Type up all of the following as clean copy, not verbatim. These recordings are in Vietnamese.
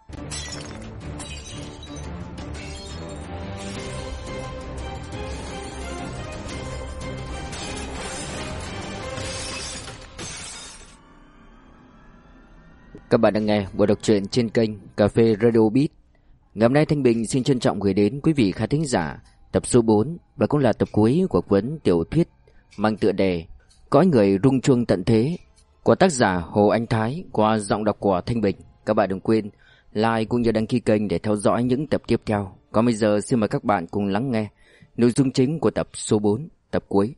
Các bạn đang nghe buổi đọc truyện trên kênh Cà phê Radio Beat. Ngày hôm nay Thanh Bình xin trân trọng gửi đến quý vị khán thính giả tập số 4 và cũng là tập cuối của cuốn tiểu thuyết mang tựa đề Cõi người rung chuông tận thế của tác giả Hồ Anh Thái qua giọng đọc của Thanh Bình. Các bạn đừng quên like cũng như đăng ký kênh để theo dõi những tập tiếp theo. Còn bây giờ xin mời các bạn cùng lắng nghe nội dung chính của tập số 4, tập cuối.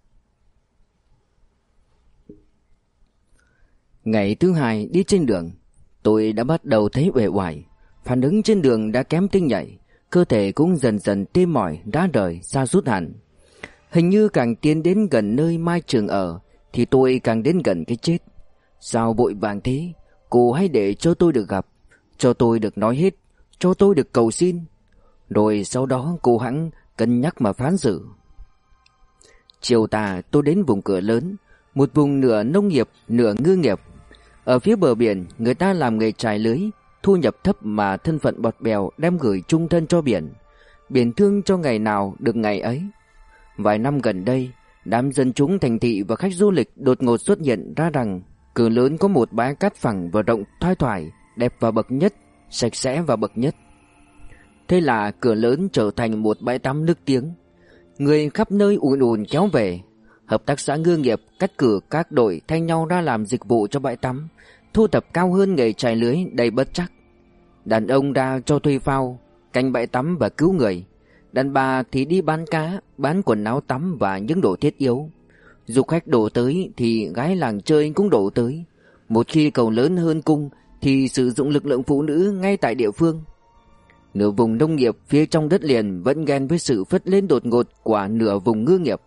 Ngày thứ hai đi trên đường, tôi đã bắt đầu thấy uể oải, phản ứng trên đường đã kém tinh nhạy, cơ thể cũng dần dần tê mỏi, rã rời, sa sút hẳn. Hình như càng tiến đến gần nơi Mai Trường ở thì tôi càng đến gần cái chết. Sao vội vàng thế? Cô hãy để cho tôi được gặp, cho tôi được nói hết, cho tôi được cầu xin. Rồi sau đó cô hẵng cân nhắc mà phán xử. Chiều tà tôi đến vùng Cửa Lớn, một vùng nửa nông nghiệp, nửa ngư nghiệp. Ở phía bờ biển, người ta làm nghề chài lưới, thu nhập thấp mà thân phận bọt bèo đem gửi chung thân cho biển. Biển thương cho ngày nào được ngày ấy. Vài năm gần đây, đám dân chúng thành thị và khách du lịch đột ngột xuất hiện ra rằng Cửa Lớn có một bãi cát phẳng và rộng thoai thoải, đẹp và bậc nhất, sạch sẽ và bậc nhất. Thế là Cửa Lớn trở thành một bãi tắm nức tiếng. Người khắp nơi ùn ùn kéo về. Hợp tác xã ngư nghiệp cắt cử các đội thay nhau ra làm dịch vụ cho bãi tắm, thu tập cao hơn nghề chài lưới đầy bất trắc. Đàn ông ra cho thuê phao, canh bãi tắm và cứu người. Đàn bà thì đi bán cá, bán quần áo tắm và những đồ thiết yếu. Du khách đổ tới thì gái làng chơi cũng đổ tới. Một khi cầu lớn hơn cung thì sử dụng lực lượng phụ nữ ngay tại địa phương. Nửa vùng nông nghiệp phía trong đất liền vẫn ghen với sự phất lên đột ngột của nửa vùng ngư nghiệp.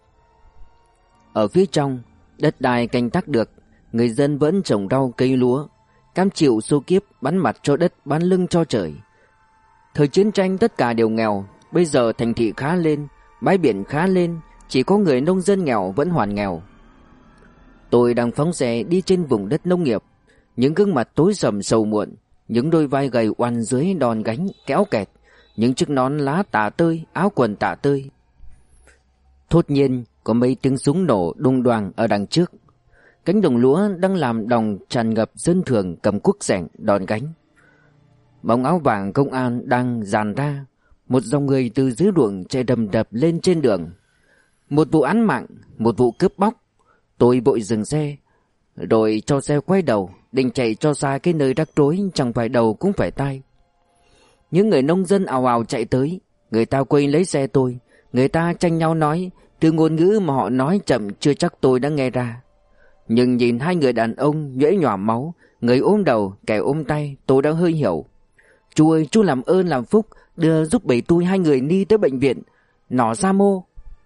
Ở phía trong, đất đai canh tác được, người dân vẫn trồng rau cây lúa, cam chịu số kiếp bán mặt cho đất bán lưng cho trời. Thời chiến tranh tất cả đều nghèo, bây giờ thành thị khá lên, bãi biển khá lên, chỉ có người nông dân nghèo vẫn hoàn nghèo. Tôi đang phóng xe đi trên vùng đất nông nghiệp, những gương mặt tối sầm sầu muộn, những đôi vai gầy oằn dưới đòn gánh kéo kẹt, những chiếc nón lá tả tơi, áo quần tả tơi. Thốt nhiên có mấy tiếng súng nổ đùng đoàng ở đằng trước. Cánh đồng lúa đang làm đồng tràn ngập dân thường cầm cuốc xẻng đòn gánh. Bóng áo vàng công an đang dàn ra, một dòng người từ dưới ruộng chạy đầm đập lên trên đường. Một vụ án mạng, một vụ cướp bóc. Tôi vội dừng xe, rồi cho xe quay đầu, định chạy cho xa cái nơi rắc rối chẳng phải đầu cũng phải tai. Những người nông dân ào ào chạy tới, người ta quay lấy xe tôi, người ta tranh nhau nói, từ ngôn ngữ mà họ nói chậm chưa chắc tôi đã nghe ra. Nhưng nhìn hai người đàn ông nhễ nhòa máu, người ôm đầu, kẻ ôm tay, tôi đã hơi hiểu. Chú ơi, chú làm ơn làm phúc, đưa giúp bầy tôi hai người đi tới bệnh viện, nỏ ra mô.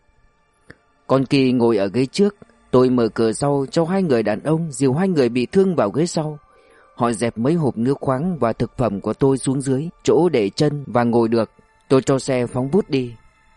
Con Kỳ ngồi ở ghế trước, tôi mở cửa sau cho hai người đàn ông dìu hai người bị thương vào ghế sau. Họ dẹp mấy hộp nước khoáng và thực phẩm của tôi xuống dưới, chỗ để chân và ngồi được. Tôi cho xe phóng vút đi.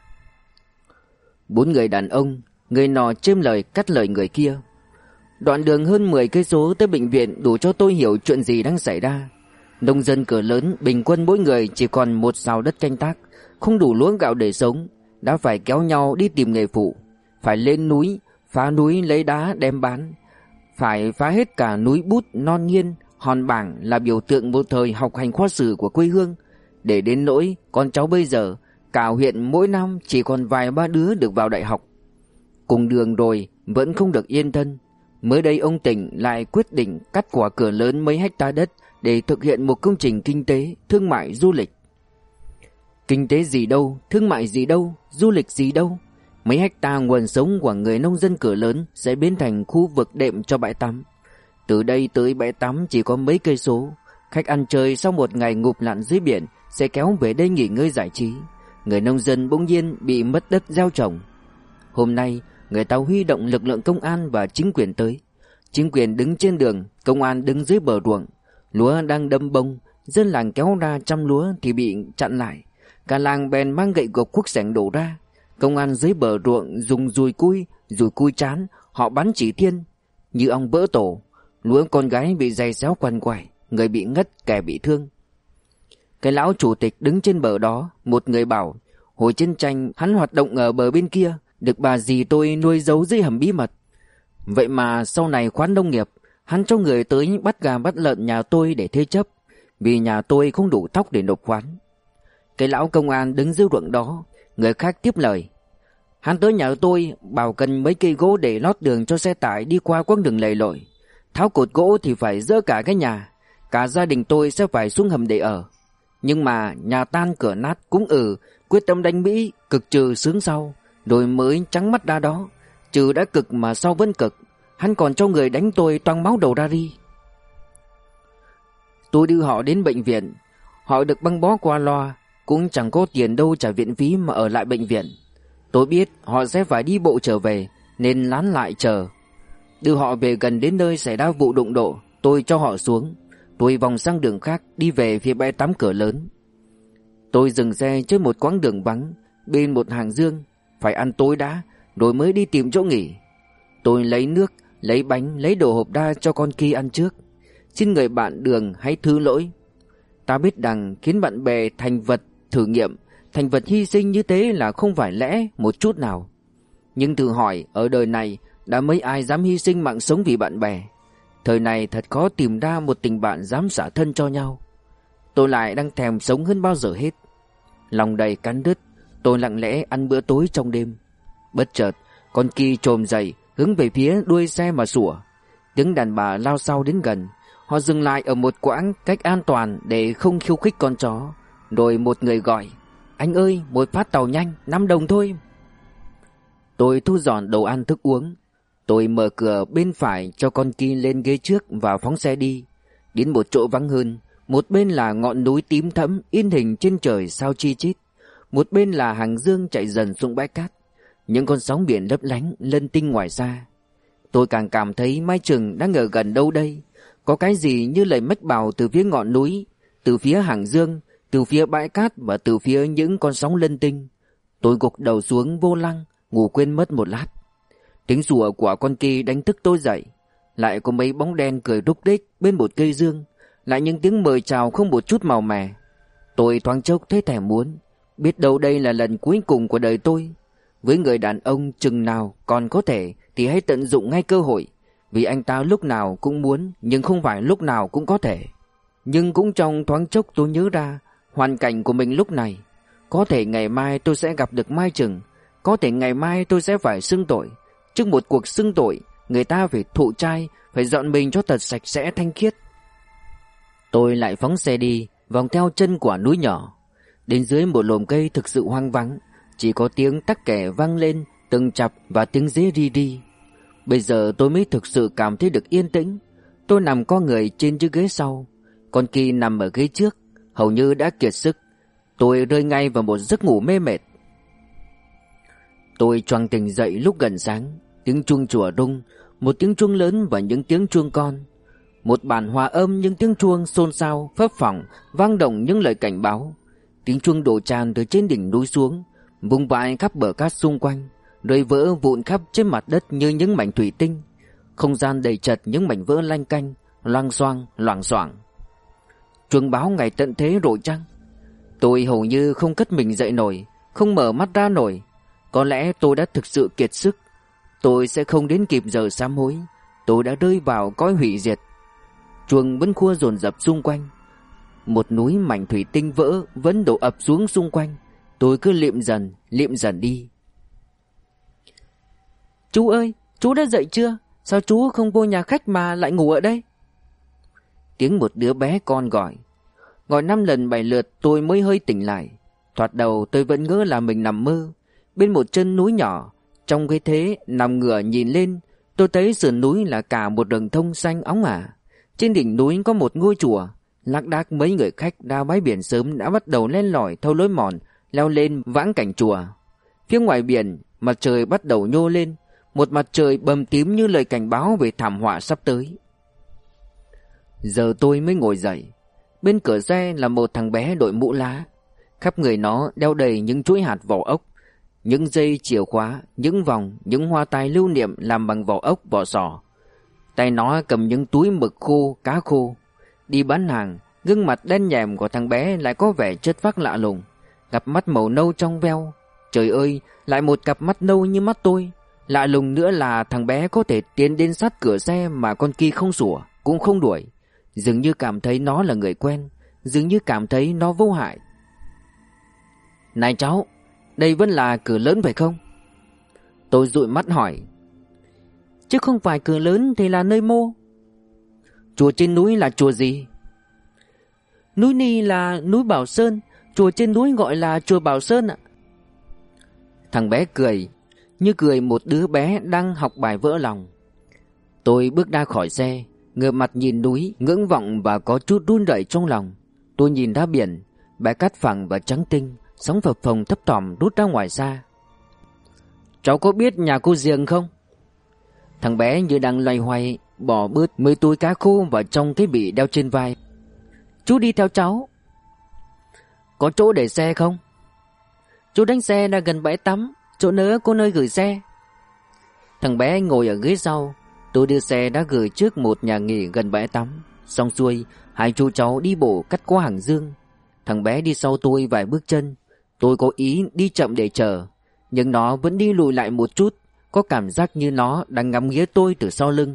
Bốn người đàn ông, người nọ chêm lời cắt lời người kia. Đoạn đường hơn 10 cây số tới bệnh viện đủ cho tôi hiểu chuyện gì đang xảy ra. Nông dân Cửa Lớn bình quân mỗi người chỉ còn một sào đất canh tác, không đủ lúa gạo để sống, đã phải kéo nhau đi tìm nghề phụ, phải lên núi, phá núi lấy đá đem bán, phải phá hết cả núi Bút, Non Nghiên, Hòn Bảng là biểu tượng một thời học hành khoa sử của quê hương, để đến nỗi con cháu bây giờ cả huyện mỗi năm chỉ còn vài ba đứa được vào đại học. Cùng đường rồi vẫn không được yên thân. Mới đây ông tỉnh lại quyết định cắt của Cửa Lớn mấy hecta đất để thực hiện một công trình kinh tế, thương mại, du lịch. Kinh tế gì đâu, thương mại gì đâu, du lịch gì đâu. Mấy hecta nguồn sống của người nông dân Cửa Lớn sẽ biến thành khu vực đệm cho bãi tắm. Từ đây tới bãi tắm chỉ có mấy cây số. Khách ăn chơi sau một ngày ngụp lặn dưới biển sẽ kéo về đây nghỉ ngơi giải trí. Người nông dân bỗng nhiên bị mất đất gieo trồng. Hôm nay người ta huy động lực lượng công an và chính quyền tới. Chính quyền đứng trên đường, công an đứng dưới bờ ruộng. Lúa đang đâm bông, dân làng kéo ra chăm lúa thì bị chặn lại. Cả làng bèn mang gậy gộc cuốc xẻng đổ ra. Công an dưới bờ ruộng dùng dùi cui chán, họ bắn chỉ thiên như ong vỡ tổ. Lúa con gái bị giày xéo quằn quại, người bị ngất, kẻ bị thương. Cái lão chủ tịch đứng trên bờ đó, một người bảo hồi chiến tranh hắn hoạt động ở bờ bên kia, được bà dì tôi nuôi giấu dưới hầm bí mật. Vậy mà sau này khoán nông nghiệp, hắn cho người tới bắt gà bắt lợn nhà tôi để thế chấp, vì nhà tôi không đủ thóc để nộp khoán. Cái lão công an đứng dưới ruộng đó, người khác tiếp lời. Hắn tới nhà tôi bảo cần mấy cây gỗ để lót đường cho xe tải đi qua quãng đường lầy lội. Tháo cột gỗ thì phải dỡ cả cái nhà, cả gia đình tôi sẽ phải xuống hầm để ở. Nhưng mà nhà tan cửa nát cũng quyết tâm đánh Mỹ, cực trừ sướng sau, rồi mới trắng mắt ra đó. Trừ đã cực mà sau vẫn cực, hắn còn cho người đánh tôi toang máu đầu ra đi. Tôi đưa họ đến bệnh viện, họ được băng bó qua loa, cũng chẳng có tiền đâu trả viện phí mà ở lại bệnh viện. Tôi biết họ sẽ phải đi bộ trở về, nên lán lại chờ. Đưa họ về gần đến nơi xảy ra vụ đụng độ, tôi cho họ xuống. Tôi vòng sang đường khác, đi về phía bãi tắm cửa lớn. Tôi dừng xe trước một quãng đường vắng, bên một hàng dương. Phải ăn tối đã, rồi mới đi tìm chỗ nghỉ. Tôi lấy nước, lấy bánh, lấy đồ hộp đa cho con Ki ăn trước. Xin người bạn đường hãy thứ lỗi. Ta biết rằng khiến bạn bè thành vật thử nghiệm, thành vật hy sinh như thế là không phải lẽ một chút nào. Nhưng thử hỏi, ở đời này đã mấy ai dám hy sinh mạng sống vì bạn bè. Thời này thật khó tìm ra một tình bạn dám xả thân cho nhau. Tôi lại đang thèm sống hơn bao giờ hết. Lòng đầy cắn đứt, tôi lặng lẽ ăn bữa tối trong đêm. Bất chợt, con Ki trồm dậy, hướng về phía đuôi xe mà sủa. Tiếng đàn bà lao xao đến gần. Họ dừng lại ở một quãng cách an toàn để không khiêu khích con chó. Rồi một người gọi: Anh ơi, một phát tàu nhanh, 5 đồng thôi. Tôi thu dọn đồ ăn thức uống. Tôi mở cửa bên phải cho con Ki lên ghế trước và phóng xe đi. Đến một chỗ vắng hơn, một bên là ngọn núi tím thẫm in hình trên trời sao chi chít, một bên là hàng dương chạy dần xuống bãi cát. Những con sóng biển lấp lánh lân tinh ngoài xa. Tôi càng cảm thấy Mai Trừng đang ở gần đâu đây. Có cái gì như lời mách bảo từ phía ngọn núi, từ phía hàng dương, từ phía bãi cát và từ phía những con sóng lân tinh. Tôi gục đầu xuống vô lăng, ngủ quên mất một lát. Tiếng sủa của con Ki đánh thức tôi dậy. Lại có mấy bóng đen cười rúc rích bên một cây dương. Lại những tiếng mời chào không một chút màu mè. Tôi thoáng chốc thấy thèm muốn. Biết đâu đây là lần cuối cùng của đời tôi. Với người đàn ông chừng nào còn có thể thì hãy tận dụng ngay cơ hội. Vì anh ta lúc nào cũng muốn, nhưng không phải lúc nào cũng có thể. Nhưng cũng trong thoáng chốc tôi nhớ ra hoàn cảnh của mình lúc này. Có thể ngày mai tôi sẽ gặp được Mai Trừng. Có thể ngày mai tôi sẽ phải xưng tội. Trước một cuộc xưng tội, người ta phải thụ trai, phải dọn mình cho thật sạch sẽ thanh khiết. Tôi lại phóng xe đi, vòng theo chân quả núi nhỏ. Đến dưới một lùm cây thực sự hoang vắng, chỉ có tiếng tắc kè vang lên từng chập và tiếng dế ri ri. Bây giờ tôi mới thực sự cảm thấy được yên tĩnh. Tôi nằm co người trên chiếc ghế sau, con Ki nằm ở ghế trước, hầu như đã kiệt sức. Tôi rơi ngay vào một giấc ngủ mê mệt. Tôi choàng tỉnh dậy lúc gần sáng. Tiếng chuông chùa rung, một tiếng chuông lớn và những tiếng chuông con. Một bản hòa âm những tiếng chuông xôn xao, phấp phỏng, vang động những lời cảnh báo. Tiếng chuông đổ tràn từ trên đỉnh núi xuống, vung vãi khắp bờ cát xung quanh, rơi vỡ vụn khắp trên mặt đất như những mảnh thủy tinh. Không gian đầy chật những mảnh vỡ lanh canh, loang xoang, loảng xoảng. Chuông báo ngày tận thế rồi chăng? Tôi hầu như không cất mình dậy nổi, không mở mắt ra nổi. Có lẽ tôi đã thực sự kiệt sức. Tôi sẽ không đến kịp giờ sám hối. Tôi đã rơi vào cõi hủy diệt. Chuông vẫn khua dồn dập xung quanh. Một núi mảnh thủy tinh vỡ vẫn đổ ập xuống xung quanh. Tôi cứ liệm dần đi. Chú ơi, chú đã dậy chưa? Sao chú không vô nhà khách mà lại ngủ ở đây? Tiếng một đứa bé con gọi. Gọi 5 lần 7 lượt tôi mới hơi tỉnh lại. Thoạt đầu tôi vẫn ngỡ là mình nằm mơ. Bên một chân núi nhỏ, trong cái thế nằm ngửa nhìn lên, tôi thấy sườn núi là cả một rừng thông xanh óng ả. Trên đỉnh núi có một ngôi chùa. Lác đác mấy người khách ra bãi biển sớm đã bắt đầu len lỏi theo lối mòn leo lên vãng cảnh chùa. Phía ngoài biển, mặt trời bắt đầu nhô lên, một mặt trời bầm tím như lời cảnh báo về thảm họa sắp tới. Giờ tôi mới ngồi dậy. Bên cửa xe là một thằng bé đội mũ lá. Khắp người nó đeo đầy những chuỗi hạt vỏ ốc, những dây chìa khóa, những vòng, những hoa tai lưu niệm làm bằng vỏ ốc, vỏ sò. Tay nó cầm những túi mực khô, cá khô. Đi bán hàng, Gương mặt đen nhèm của thằng bé lại có vẻ chất phác lạ lùng, cặp mắt màu nâu trong veo. Trời ơi, lại một cặp mắt nâu như mắt tôi. Lạ lùng nữa là thằng bé có thể tiến đến sát cửa xe mà con Ki không sủa, cũng không đuổi. Dường như cảm thấy nó là người quen, dường như cảm thấy nó vô hại. Này cháu, đây vẫn là cửa lớn phải không? Tôi dụi mắt hỏi. Chứ không phải cửa lớn thì là nơi mô. Chùa trên núi là chùa gì? Núi Ni là núi Bảo Sơn, chùa trên núi gọi là chùa Bảo Sơn ạ. Thằng bé cười, như cười một đứa bé đang học bài vỡ lòng. Tôi bước ra khỏi xe, ngửa mặt nhìn núi, ngưỡng vọng và có chút run rẩy trong lòng. Tôi nhìn ra biển, bãi cát phẳng và trắng tinh, sóng phập phồng thấp thỏm rút ra ngoài xa. Cháu có biết nhà cô Giềng không? Thằng bé như đang loay hoay bỏ bớt 10 túi cá khô vào trong cái bị đeo trên vai. Chú đi theo cháu. Có chỗ để xe không? Chú đánh xe ra gần bãi tắm, chỗ nữa có nơi gửi xe. Thằng bé ngồi ở ghế sau. Tôi đưa xe đã gửi trước một nhà nghỉ gần bãi tắm. Xong xuôi, hai chú cháu đi bộ cắt qua hàng dương. Thằng bé đi sau tôi vài bước chân. Tôi có ý đi chậm để chờ, nhưng nó vẫn đi lùi lại một chút, có cảm giác như nó đang ngắm nghía tôi từ sau lưng.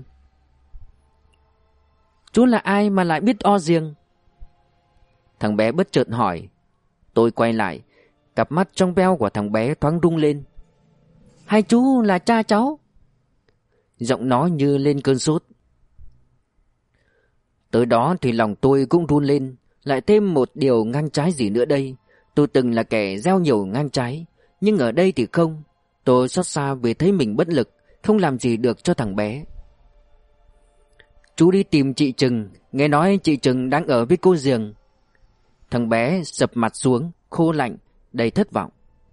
Chú là ai mà lại biết O Giềng? Thằng bé bất chợt hỏi. Tôi quay lại, cặp mắt trong veo của thằng bé thoáng rung lên. Hai chú là cha cháu. Giọng nó như lên cơn sốt. Tới đó thì lòng tôi cũng run lên. Lại thêm một điều ngang trái gì nữa đây. Tôi từng là kẻ gieo nhiều ngang trái, nhưng ở đây thì không. Tôi xót xa vì thấy mình bất lực, không làm gì được cho thằng bé. Chú đi tìm chị Trừng, nghe nói chị Trừng đang ở với cô Giềng. Thằng bé sập mặt xuống, khô lạnh, đầy thất vọng.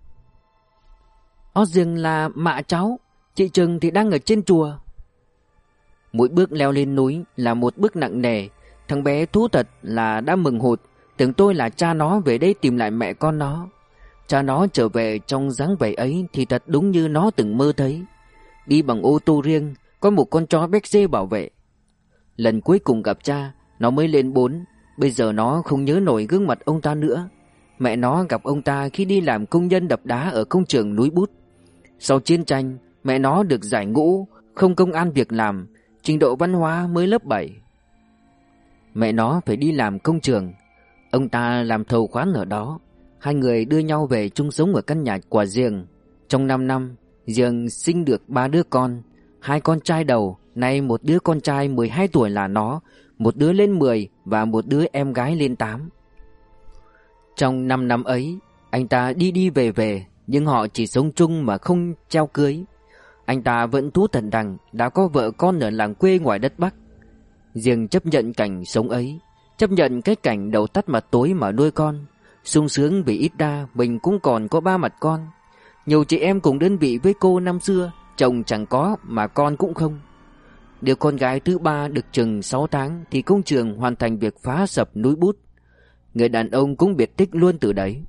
O Giềng là mạ cháu, chị Trừng thì đang ở trên chùa. Mỗi bước leo lên núi là một bước nặng nề. Thằng bé thú thật là đã mừng hụt, tưởng tôi là cha nó về đây tìm lại mẹ con nó. Cha nó trở về trong dáng vẻ ấy thì thật đúng như nó từng mơ thấy. Đi bằng ô tô riêng, có một con chó béc dê bảo vệ. Lần cuối cùng gặp cha, nó mới lên 4. Bây giờ nó không nhớ nổi gương mặt ông ta nữa. Mẹ nó gặp ông ta khi đi làm công nhân đập đá ở công trường núi Bút. Sau chiến tranh, mẹ nó được giải ngũ, không công ăn việc làm, trình độ văn hóa mới lớp 7. Mẹ nó phải đi làm công trường, ông ta làm thầu khoán ở đó. Hai người đưa nhau về chung sống ở căn nhà của Giềng. Trong 5 năm, Giềng sinh được 3 đứa con. 2 con trai đầu, nay một đứa con trai 12 tuổi là nó, một đứa lên 10 và một đứa em gái lên 8. Trong 5 năm ấy, anh ta đi đi về về, nhưng họ chỉ sống chung mà không treo cưới. Anh ta vẫn thú thật rằng đã có vợ con ở làng quê ngoài đất Bắc. Giềng chấp nhận cảnh sống ấy, chấp nhận cái cảnh đầu tắt mặt tối mà nuôi con. Sung sướng vì ít ra mình cũng còn có 3 mặt con. Nhiều chị em cùng đơn vị với cô năm xưa, chồng chẳng có mà con cũng không. Đứa con gái thứ 3 được chừng 6 tháng thì công trường hoàn thành việc phá sập núi Bút. Người đàn ông cũng biệt tích luôn từ đấy.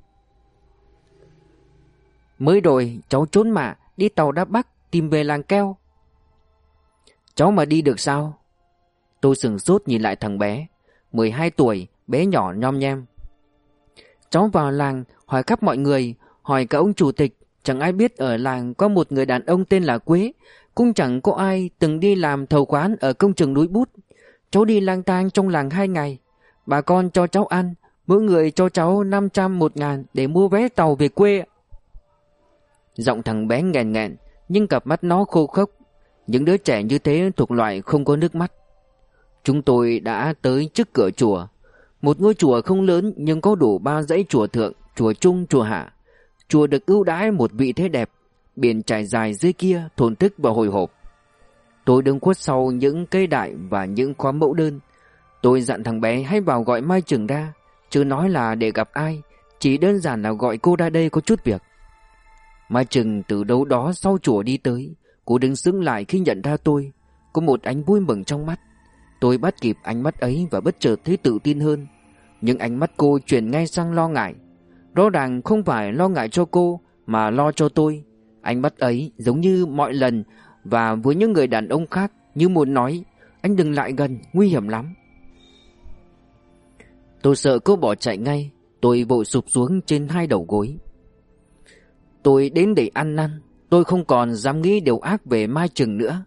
Mới rồi cháu trốn mạ đi tàu đá Bắc tìm về làng keo. Cháu mà đi được sao? Tôi sửng sốt nhìn lại thằng bé 12 tuổi, bé nhỏ nhom nhem. Cháu vào làng hỏi khắp mọi người, hỏi cả ông chủ tịch. Chẳng ai biết ở làng có một người đàn ông tên là Quế. Cũng chẳng có ai từng đi làm thầu khoán ở công trường núi Bút. Cháu đi lang thang trong làng 2 ngày. Bà con cho cháu ăn, mỗi người cho cháu 500 1.000 để mua vé tàu về quê. Giọng thằng bé nghẹn nghẹn, nhưng cặp mắt nó khô khốc. Những đứa trẻ như thế thuộc loại không có nước mắt. Chúng tôi đã tới trước cửa chùa. Một ngôi chùa không lớn nhưng có đủ 3 dãy chùa thượng, chùa trung, chùa hạ. Chùa được ưu đãi một vị thế đẹp. Biển trải dài dưới kia thổn thức và hồi hộp. Tôi đứng khuất sau những cây đại và những khóm mẫu đơn. Tôi dặn thằng bé hãy vào gọi Mai Trừng ra, chứ nói là để gặp ai, chỉ đơn giản là gọi cô ra đây có chút việc. Mai Trừng từ đâu đó sau chùa đi tới. Cô đứng sững lại khi nhận ra tôi, có một ánh vui mừng trong mắt. Tôi bắt kịp ánh mắt ấy và bất chợt thấy tự tin hơn. Nhưng ánh mắt cô chuyển ngay sang lo ngại. Rõ ràng không phải lo ngại cho cô mà lo cho tôi. Ánh mắt ấy giống như mọi lần và với những người đàn ông khác, như muốn nói: anh đừng lại gần, nguy hiểm lắm. Tôi sợ cô bỏ chạy ngay. Tôi vội sụp xuống trên hai đầu gối. Tôi đến để ăn năn. Tôi không còn dám nghĩ điều ác về Mai Trừng nữa.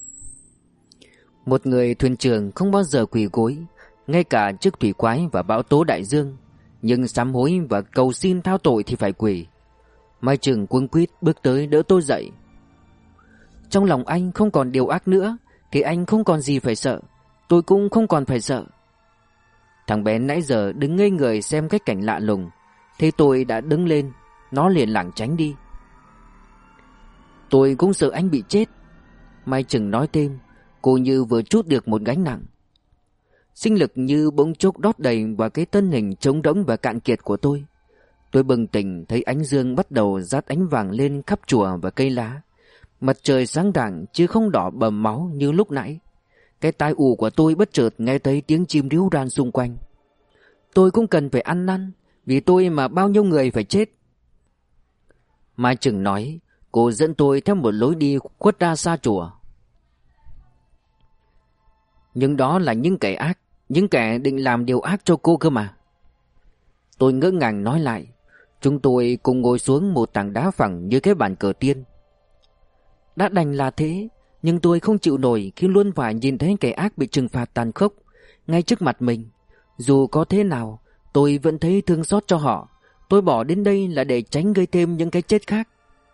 Một người thuyền trưởng không bao giờ quỳ gối, ngay cả trước thủy quái và bão tố đại dương. Nhưng sám hối và cầu xin thao tội thì phải quỳ. Mai Trừng cuống quýt bước tới đỡ tôi dậy. Trong lòng anh không còn điều ác nữa thì anh không còn gì phải sợ. Tôi cũng không còn phải sợ. Thằng bé nãy giờ đứng ngây người xem cái cảnh lạ lùng. Thế tôi đã đứng lên, nó liền lảng tránh đi. Tôi cũng sợ anh bị chết, Mai Trừng nói thêm. Cô như vừa trút được một gánh nặng. Sinh lực như bỗng chốc đót đầy vào cái thân hình trống rỗng và cạn kiệt của tôi. Tôi bừng tỉnh thấy ánh dương bắt đầu rát ánh vàng lên khắp chùa và cây lá. Mặt trời sáng rạng chứ không đỏ bầm máu như lúc nãy. Cái tai ù của tôi bất chợt nghe thấy tiếng chim ríu ran xung quanh. Tôi cũng cần phải ăn năn, vì tôi mà bao nhiêu người phải chết. Mai Trừng nói. Cô dẫn tôi theo một lối đi khuất ra xa chùa. Nhưng đó là những kẻ ác, những kẻ định làm điều ác cho cô cơ mà. Tôi ngỡ ngàng nói lại. Chúng tôi cùng ngồi xuống một tảng đá phẳng như cái bàn cờ tiên. Đã đành là thế, nhưng tôi không chịu nổi khi luôn phải nhìn thấy kẻ ác bị trừng phạt tàn khốc ngay trước mặt mình. Dù có thế nào, tôi vẫn thấy thương xót cho họ. Tôi bỏ đến đây là để tránh gây thêm những cái chết khác.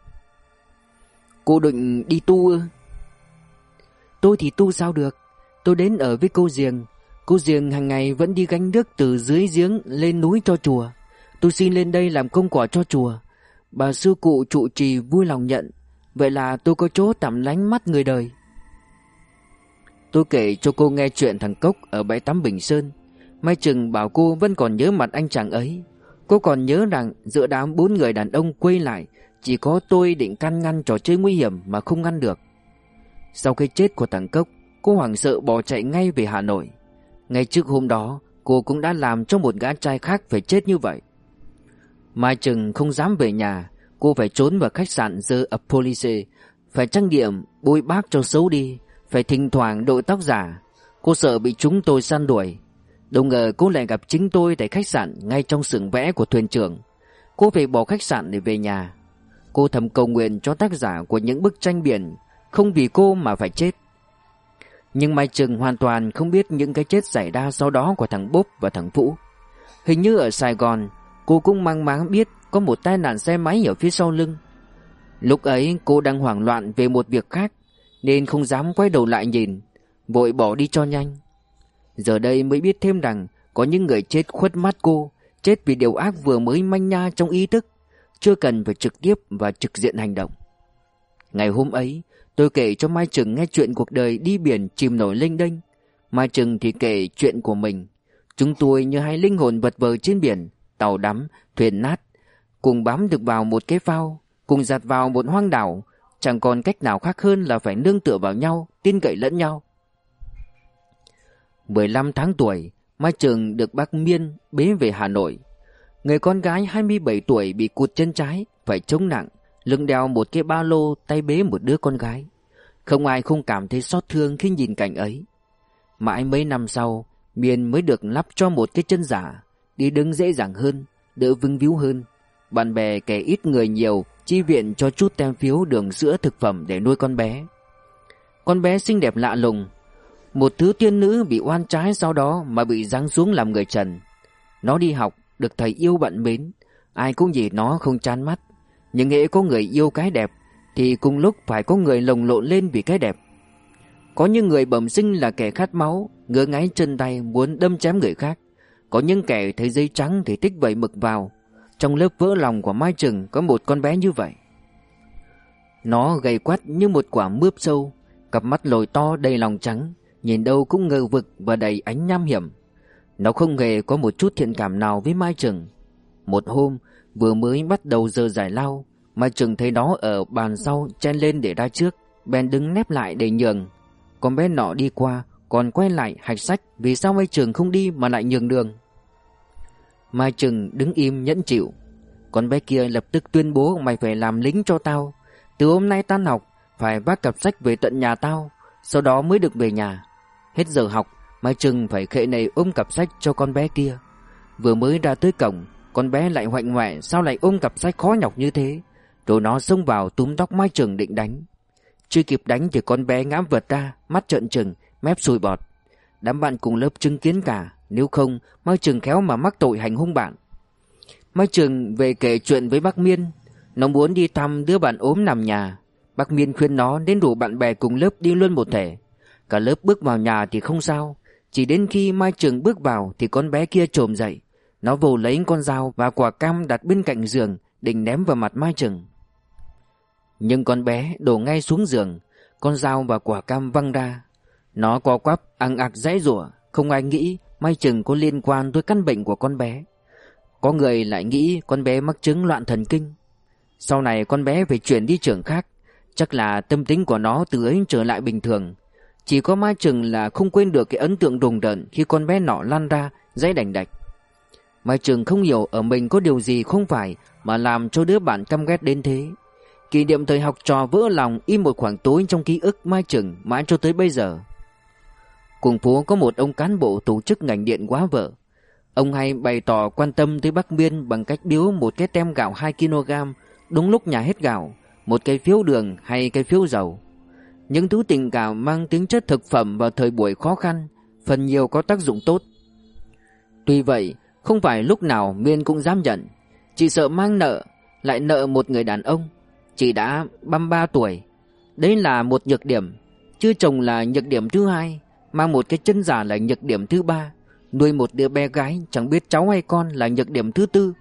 Cô định đi tu ư? Tôi thì tu sao được. Tôi đến ở với cô Giềng. Cô Giềng hàng ngày vẫn đi gánh nước từ dưới giếng lên núi cho chùa. Tôi xin lên đây làm công quả cho chùa. Bà sư cụ trụ trì vui lòng nhận. Vậy là tôi có chỗ tạm lánh mắt người đời. Tôi kể cho cô nghe chuyện thằng Cốc ở bãi tắm Bình Sơn. Mai Trừng bảo cô vẫn còn nhớ mặt anh chàng ấy. Cô còn nhớ rằng giữa đám 4 người đàn ông quay lại, chỉ có tôi định can ngăn trò chơi nguy hiểm mà không ngăn được. Sau cái chết của thằng Cốc, cô hoảng sợ bỏ chạy ngay về Hà Nội. Ngay trước hôm đó, cô cũng đã làm cho một gã trai khác phải chết như vậy. Mai Trừng không dám về nhà. Cô phải trốn vào khách sạn The Police, phải trang điểm bôi bác cho xấu đi, phải thỉnh thoảng đội tóc giả. Cô sợ bị chúng tôi săn đuổi. Đâu ngờ cô lại gặp chính tôi tại khách sạn ngay trong xưởng vẽ của thuyền trưởng. Cô phải bỏ khách sạn để về nhà. Cô thầm cầu nguyện cho tác giả của những bức tranh biển không vì cô mà phải chết. Nhưng Mai Trừng hoàn toàn không biết những cái chết xảy ra sau đó của thằng Bốp và thằng Vũ. Hình như ở Sài Gòn, cô cũng mang máng biết có một tai nạn xe máy ở phía sau lưng. Lúc ấy cô đang hoảng loạn về một việc khác nên không dám quay đầu lại nhìn, vội bỏ đi cho nhanh. Giờ đây mới biết thêm rằng có những người chết khuất mắt cô, chết vì điều ác vừa mới manh nha trong ý thức, chưa cần phải trực tiếp và trực diện hành động. Ngày hôm ấy, tôi kể cho Mai Trừng nghe chuyện cuộc đời đi biển chìm nổi lênh đênh. Mai Trừng thì kể chuyện của mình. Chúng tôi như hai linh hồn vật vờ trên biển, tàu đắm, thuyền nát, cùng bám được vào một cái phao, cùng giặt vào một hoang đảo. Chẳng còn cách nào khác hơn là phải nương tựa vào nhau, tin cậy lẫn nhau. 15 tháng tuổi, Mai Trừng được bác Miên bế về Hà Nội. Người con gái 27 tuổi bị cụt chân trái, phải chống nặng, lưng đeo một cái ba lô, tay bế một đứa con gái. Không ai không cảm thấy xót thương khi nhìn cảnh ấy. Mãi mấy năm sau, Miên mới được lắp cho một cái chân giả, đi đứng dễ dàng hơn, đỡ vướng víu hơn. Bạn bè kẻ ít người nhiều chi viện cho chút tem phiếu đường sữa thực phẩm để nuôi con bé. Con bé xinh đẹp lạ lùng, một thứ tiên nữ bị oan trái sau đó mà bị giáng xuống làm người trần. Nó đi học, được thầy yêu bạn mến, ai cũng nhìn nó không chán mắt. Nhưng hễ có người yêu cái đẹp thì cùng lúc phải có người lồng lộn lên vì cái đẹp. Có những người bẩm sinh là kẻ khát máu, ngứa ngáy chân tay muốn đâm chém người khác. Có những kẻ thấy giấy trắng thì thích vẩy mực vào. Trong lớp vỡ lòng của Mai Trừng có một con bé như vậy. Nó gầy quắt như một quả mướp sâu, cặp mắt lồi to đầy lòng trắng, nhìn đâu cũng ngờ vực và đầy ánh nham hiểm. Nó không hề có một chút thiện cảm nào với Mai Trừng. Một hôm, vừa mới bắt đầu giờ giải lao, Mai Trừng thấy nó ở bàn sau chen lên để ra trước, bèn đứng nép lại để nhường. Con bé nọ đi qua, còn quay lại hạch sách vì sao Mai Trừng không đi mà lại nhường đường. Mai Trừng đứng im nhẫn chịu. Con bé kia lập tức tuyên bố mày phải làm lính cho tao. Từ hôm nay tan học, phải vác cặp sách về tận nhà tao, sau đó mới được về nhà. Hết giờ học, Mai Trừng phải khệ nệ ôm cặp sách cho con bé kia. Vừa mới ra tới cổng, con bé lại hoạnh hoẹ sao lại ôm cặp sách khó nhọc như thế. Rồi nó xông vào túm tóc Mai Trừng định đánh. Chưa kịp đánh thì con bé ngã vật ra, mắt trợn trừng, mép sùi bọt. Đám bạn cùng lớp chứng kiến cả, nếu không Mai Trừng khéo mà mắc tội hành hung bạn. Mai Trừng về kể chuyện với bác Miên. Nó muốn đi thăm đứa bạn ốm nằm nhà. Bác Miên khuyên nó đến rủ bạn bè cùng lớp đi luôn một thể. Cả lớp bước vào nhà thì không sao. Chỉ đến khi Mai Trừng bước vào thì con bé kia trồm dậy. Nó vồ lấy con dao và quả cam đặt bên cạnh giường, định ném vào mặt Mai Trừng. Nhưng con bé đổ ngay xuống giường, con dao và quả cam văng ra. Nó co quắp ằng ặc giãy giụa. Không ai nghĩ Mai Trừng có liên quan tới căn bệnh của con bé. Có người lại nghĩ con bé mắc chứng loạn thần kinh. Sau này con bé phải chuyển đi trường khác. Chắc là tâm tính của nó từ ấy trở lại bình thường. Chỉ có Mai Trừng là không quên được cái ấn tượng rùng rợn khi con bé nọ lăn ra giãy đành đạch. Mai Trừng không hiểu ở mình có điều gì không phải mà làm cho đứa bạn căm ghét đến thế. Kỷ niệm thời học trò vỡ lòng in một khoảng tối trong ký ức Mai Trừng mãi cho tới bây giờ. Cùng phố có một ông cán bộ tổ chức ngành điện quá vợ. Ông hay bày tỏ quan tâm tới bác Miên bằng cách biếu một cái tem gạo 2 kg đúng lúc nhà hết gạo, một cái phiếu đường hay cái phiếu dầu. Những thứ tình cảm mang tính chất thực phẩm vào thời buổi khó khăn phần nhiều có tác dụng tốt. Tuy vậy, không phải lúc nào Miên cũng dám nhận. Chị sợ mang nợ, lại nợ một người đàn ông. Chị đã 33 tuổi. Đấy là một nhược điểm. Chưa chồng là nhược điểm thứ hai. Mang một cái chân giả là nhược điểm thứ ba. Nuôi một đứa bé gái chẳng biết cháu hay con là nhược điểm thứ tư.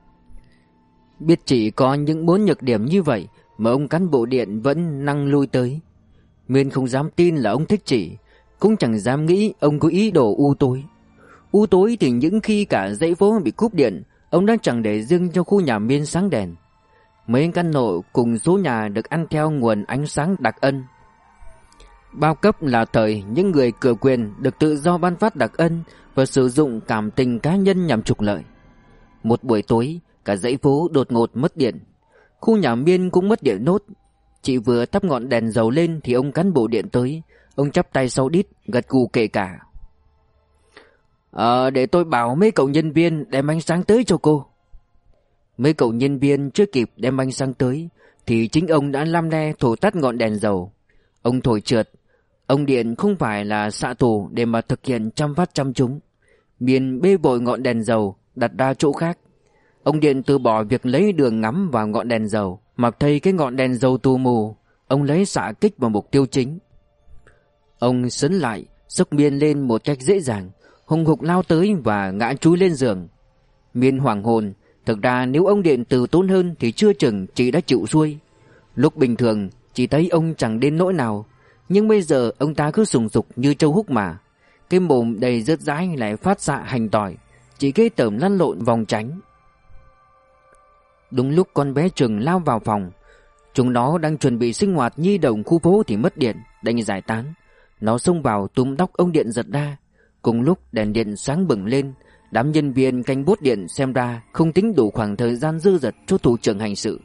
Biết chỉ có những 4 nhược điểm như vậy mà ông cán bộ điện vẫn năng lui tới. Miên không dám tin là ông thích chị, cũng chẳng dám nghĩ ông có ý đồ u tối. U tối thì những khi cả dãy phố bị cúp điện, ông đã chẳng để riêng cho khu nhà Miên sáng đèn. Mấy căn hộ cùng số nhà được ăn theo nguồn ánh sáng đặc ân. Bao cấp là thời những người cửa quyền được tự do ban phát đặc ân và sử dụng cảm tình cá nhân nhằm trục lợi. Một buổi tối, cả dãy phố đột ngột mất điện. Khu nhà Miên cũng mất điện nốt. Chị vừa thắp ngọn đèn dầu lên thì ông cán bộ điện tới. Ông chắp tay sau đít, gật gù kể cả. Để tôi bảo mấy cậu nhân viên đem ánh sáng tới cho cô. Mấy cậu nhân viên chưa kịp đem ánh sáng tới thì chính ông đã lam le thổi tắt ngọn đèn dầu. Ông thổi trượt. Ông điện không phải là xạ thủ để mà thực hiện trăm phát trăm trúng. Miên bê vội ngọn đèn dầu đặt ra chỗ khác. Ông điện từ bỏ việc lấy đường ngắm vào ngọn đèn dầu, mặc thay cái ngọn đèn dầu tù mù. Ông lấy xạ kích vào mục tiêu chính. Ông sấn lại, xốc Miên lên một cách dễ dàng, hùng hục lao tới và ngã chúi lên giường. Miên hoảng hồn. Thực ra nếu ông điện từ tốn hơn thì chưa chừng chị đã chịu xuôi. Lúc bình thường chị thấy ông chẳng đến nỗi nào, nhưng bây giờ ông ta cứ sùng sục như trâu húc mà. Cái mồm đầy rớt rãi lại phát xạ hành tỏi. Chị ghê tởm lăn lộn vòng tránh. Đúng lúc con bé Trừng lao vào phòng. Chúng nó đang chuẩn bị sinh hoạt nhi đồng khu phố thì mất điện, đành giải tán. Nó xông vào túm tóc ông điện giật ra. Cùng lúc đèn điện sáng bừng lên. Đám nhân viên canh bốt điện xem ra không tính đủ khoảng thời gian dư dật cho thủ trưởng hành sự.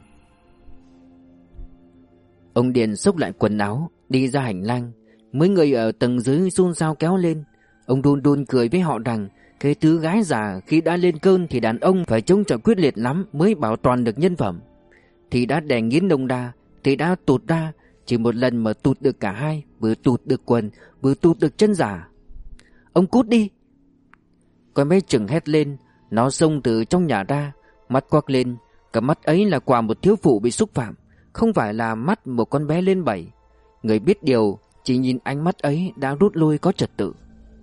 Ông điện xốc lại quần áo, đi ra hành lang. Mấy người ở tầng dưới xôn xao kéo lên. Ông đun đun cười với họ rằng cái thứ gái già khi đã lên cơn thì đàn ông phải chống chọi quyết liệt lắm mới bảo toàn được nhân phẩm. Thì đã đè nghiến đông đa, thì đã tụt ra. Chỉ một lần mà tụt được cả hai, vừa tụt được quần, vừa tụt được chân giả. Ông cút đi! Con bé Trừng hét lên. Nó xông từ trong nhà ra, mắt quắc lên. Cả mắt ấy là quả một thiếu phụ bị xúc phạm, không phải là mắt một con bé lên 7. Người biết điều chỉ nhìn ánh mắt ấy đã rút lui có trật tự.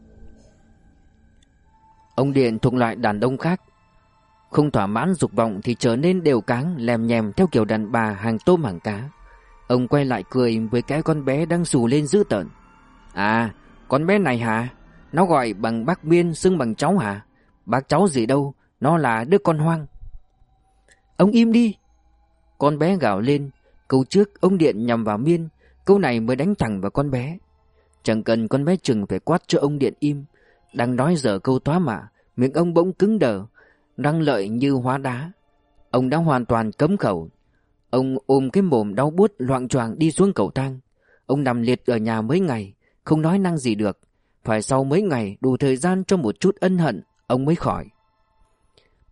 Ông điện thuộc loại đàn ông khác. Không thỏa mãn dục vọng thì trở nên đều cáng lèm nhèm theo kiểu đàn bà hàng tôm hàng cá. Ông quay lại cười với cái con bé đang xù lên dữ tợn. À, con bé này hả? Nó gọi bằng bác Miên, xưng bằng cháu hả? Bác cháu gì đâu, nó là đứa con hoang. Ông im đi! Con bé gào lên. Câu trước ông điện nhằm vào Miên, câu này mới đánh thẳng vào con bé. Chẳng cần con bé Trừng phải quát cho ông điện im. Đang nói dở câu thoá mà, miệng ông bỗng cứng đờ, răng lợi như hóa đá. Ông đã hoàn toàn cấm khẩu. Ông ôm cái mồm đau buốt loạng choạng đi xuống cầu thang. Ông nằm liệt ở nhà mấy ngày, không nói năng gì được. Phải sau mấy ngày đủ thời gian cho một chút ân hận, ông mới khỏi.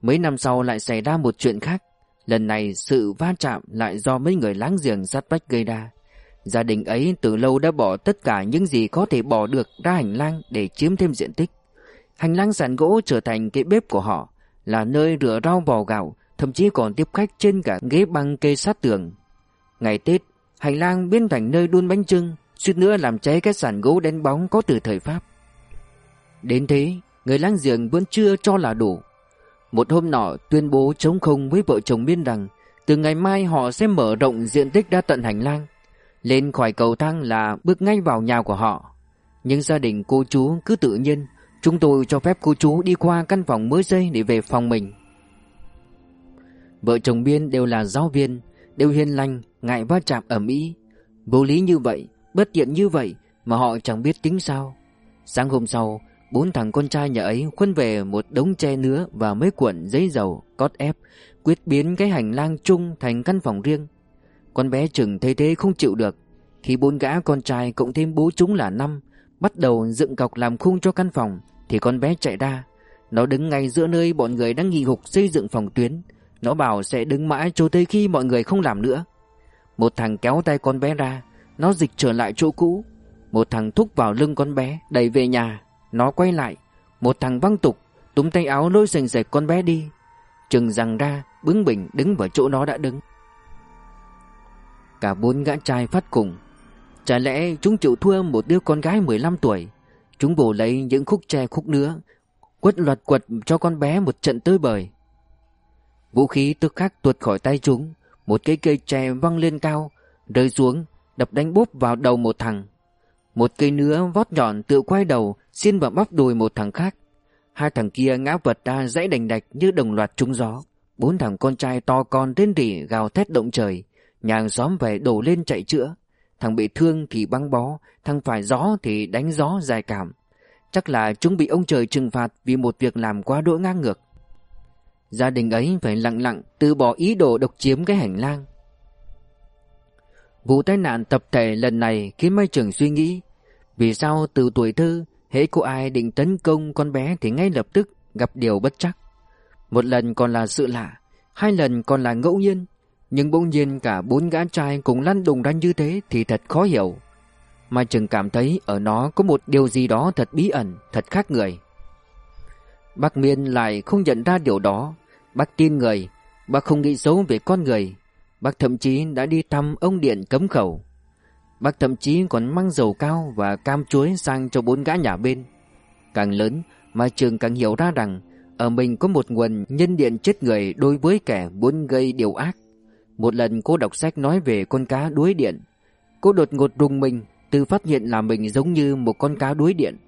Mấy năm sau lại xảy ra một chuyện khác. Lần này sự va chạm lại do mấy người láng giềng sát vách gây ra. Gia đình ấy từ lâu đã bỏ tất cả những gì có thể bỏ được ra hành lang để chiếm thêm diện tích. Hành lang sàn gỗ trở thành cái bếp của họ, là nơi rửa rau bò gạo, thậm chí còn tiếp khách trên cả ghế băng kê sát tường. Ngày Tết, hành lang biến thành nơi đun bánh chưng, suýt nữa làm cháy cái sàn gỗ đánh bóng có từ thời Pháp. Đến thế, người láng giềng vẫn chưa cho là đủ. Một hôm nọ tuyên bố trống không với vợ chồng Miên rằng từ ngày mai họ sẽ mở rộng diện tích ra tận hành lang. Lên khỏi cầu thang là bước ngay vào nhà của họ. Nhưng gia đình cô chú cứ tự nhiên, chúng tôi cho phép cô chú đi qua căn phòng mới xây để về phòng mình. Vợ chồng Biên đều là giáo viên, đều hiền lành, ngại va chạm ầm ĩ. Vô lý như vậy, bất tiện như vậy mà họ chẳng biết tính sao. Sáng hôm sau, 4 thằng con trai nhà ấy khuân về một đống tre nứa và mấy cuộn giấy dầu, cót ép, quyết biến cái hành lang chung thành căn phòng riêng. Con bé Trừng thấy thế không chịu được. Khi 4 gã con trai cộng thêm bố chúng là 5 bắt đầu dựng cọc làm khung cho căn phòng, thì con bé chạy ra. Nó đứng ngay giữa nơi bọn người đang nghỉ hục xây dựng phòng tuyến. Nó bảo sẽ đứng mãi cho tới khi mọi người không làm nữa. Một thằng kéo tay con bé ra, nó dịch trở lại chỗ cũ. Một thằng thúc vào lưng con bé, đẩy về nhà. Nó quay lại. Một thằng văng tục, túm tay áo lôi sành sạch con bé đi. Trừng giằng ra, bướng bỉnh đứng vào chỗ nó đã đứng. Cả 4 gã trai phát cùng. Chả lẽ chúng chịu thua một đứa con gái 15 tuổi? Chúng bổ lấy những khúc tre khúc nứa, quất loạt quật cho con bé một trận tơi bời. Vũ khí tức khắc tuột khỏi tay chúng. Một cái cây tre văng lên cao, rơi xuống, đập đánh bốp vào đầu một thằng. Một cây nứa vót nhọn tự quay đầu, xiên vào bắp đùi một thằng khác. 2 thằng kia ngã vật ra dãy đành đạch như đồng loạt trúng gió. 4 thằng con trai to con rên rỉ gào thét động trời. Nhà hàng xóm về đổ lên chạy chữa. Thằng bị thương thì băng bó, thằng phải gió thì đánh gió dài cảm. Chắc là chúng bị ông trời trừng phạt vì một việc làm quá đỗi ngang ngược. Gia đình ấy phải lặng lặng từ bỏ ý đồ độc chiếm cái hành lang. Vụ tai nạn tập thể lần này khiến Mai Trường suy nghĩ, vì sao từ tuổi thơ hễ có ai định tấn công con bé thì ngay lập tức gặp điều bất trắc. Một lần còn là sự lạ, 2 lần còn là ngẫu nhiên, nhưng bỗng nhiên cả 4 gã trai cùng lăn đùng ra như thế thì thật khó hiểu. Mai Trường cảm thấy ở nó có một điều gì đó thật bí ẩn, thật khác người. Bác Miên lại không nhận ra điều đó. Bác tin người, bác không nghĩ xấu về con người. Bác thậm chí đã đi thăm ông Điện cấm khẩu. Bác thậm chí còn mang dầu cao và cam chuối sang cho 4 gã nhà bên. Càng lớn, Mai Trường càng hiểu ra rằng ở mình có một nguồn nhân điện chết người đối với kẻ muốn gây điều ác. Một lần cô đọc sách nói về con cá đuối điện. Cô đột ngột rùng mình, tự phát hiện là mình giống như một con cá đuối điện.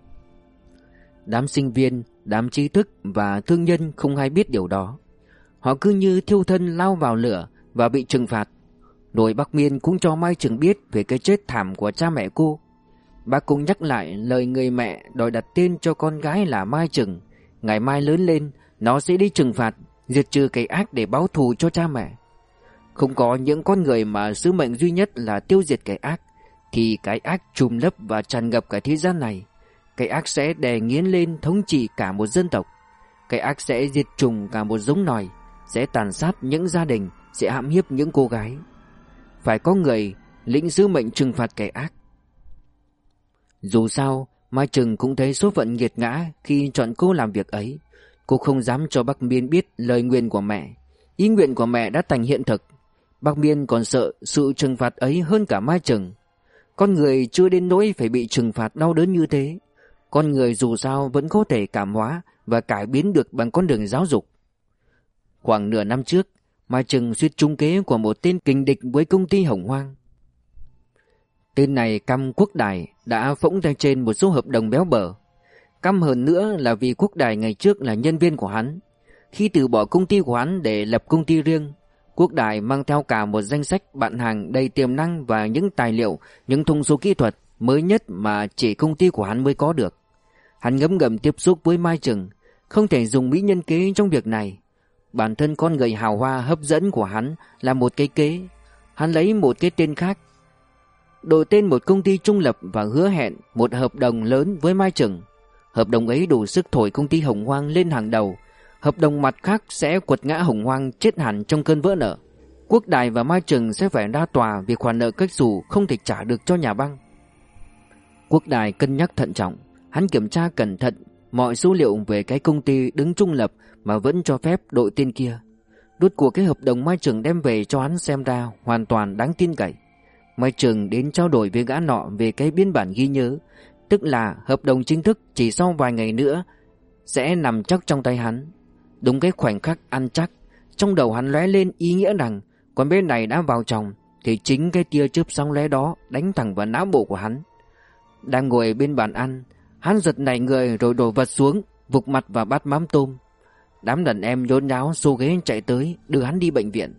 Đám sinh viên, đám trí thức và thương nhân không hay biết điều đó. Họ cứ như thiêu thân lao vào lửa và bị trừng phạt. Rồi bác Miên cũng cho Mai Trường biết về cái chết thảm của cha mẹ cô. Bác cũng nhắc lại lời người mẹ đòi đặt tên cho con gái là Mai Trường. Ngày mai lớn lên, nó sẽ đi trừng phạt, diệt trừ cái ác để báo thù cho cha mẹ. Không có những con người mà sứ mệnh duy nhất là tiêu diệt cái ác, thì cái ác trùm lấp và tràn ngập cả thế gian này. Cái ác sẽ đè nghiến lên thống trị cả một dân tộc. Cái ác sẽ diệt trùng cả một giống nòi, sẽ tàn sát những gia đình, sẽ hãm hiếp những cô gái. Phải có người lĩnh sứ mệnh trừng phạt kẻ ác. Dù sao, Mai Trừng cũng thấy số phận nghiệt ngã khi chọn cô làm việc ấy. Cô không dám cho bác Miên biết lời nguyện của mẹ. Ý nguyện của mẹ đã thành hiện thực. Bác Miên còn sợ sự trừng phạt ấy hơn cả Mai Trừng. Con người chưa đến nỗi phải bị trừng phạt đau đớn như thế. Con người dù sao vẫn có thể cảm hóa và cải biến được bằng con đường giáo dục. Khoảng nửa năm trước, Mai Trừng suýt trúng kế của một tên kình địch với công ty Hồng Hoang. Tên này căm Quốc Đài đã phỗng ra trên một số hợp đồng béo bở. Căm hơn nữa là vì Quốc Đài ngày trước là nhân viên của hắn. Khi từ bỏ công ty của hắn để lập công ty riêng, Quốc Đài mang theo cả một danh sách bạn hàng đầy tiềm năng và những tài liệu, những thông số kỹ thuật mới nhất mà chỉ công ty của hắn mới có được. Hắn ngấm ngầm tiếp xúc với Mai Trừng, không thể dùng mỹ nhân kế trong việc này. Bản thân con người hào hoa hấp dẫn của hắn là một cái kế. Hắn lấy một cái tên khác, đổi tên một công ty trung lập và hứa hẹn một hợp đồng lớn với Mai Trừng. Hợp đồng ấy đủ sức thổi công ty Hồng Hoang lên hàng đầu. Hợp đồng mặt khác sẽ quật ngã Hồng Hoang chết hẳn trong cơn vỡ nợ. Quốc Đài và Mai Trừng sẽ phải ra tòa vì khoản nợ cách xù không thể trả được cho nhà băng. Quốc Đài cân nhắc thận trọng, hắn kiểm tra cẩn thận mọi số liệu về cái công ty đứng trung lập mà vẫn cho phép đội tên kia. Rốt cuộc cái hợp đồng Mai Trừng đem về cho hắn xem ra hoàn toàn đáng tin cậy. Mai Trừng đến trao đổi với gã nọ về cái biên bản ghi nhớ, tức là hợp đồng chính thức chỉ sau vài ngày nữa sẽ nằm chắc trong tay hắn. Đúng cái khoảnh khắc ăn chắc, trong đầu hắn lóe lên ý nghĩa rằng con bé này đã vào chồng, thì chính cái tia chớp sáng lóe đó đánh thẳng vào não bộ của hắn. Đang ngồi bên bàn ăn, hắn giật nảy người rồi đổ vật xuống, vụt mặt vào bát mắm tôm. Đám đàn em nhốn nháo xô ghế chạy tới đưa hắn đi bệnh viện.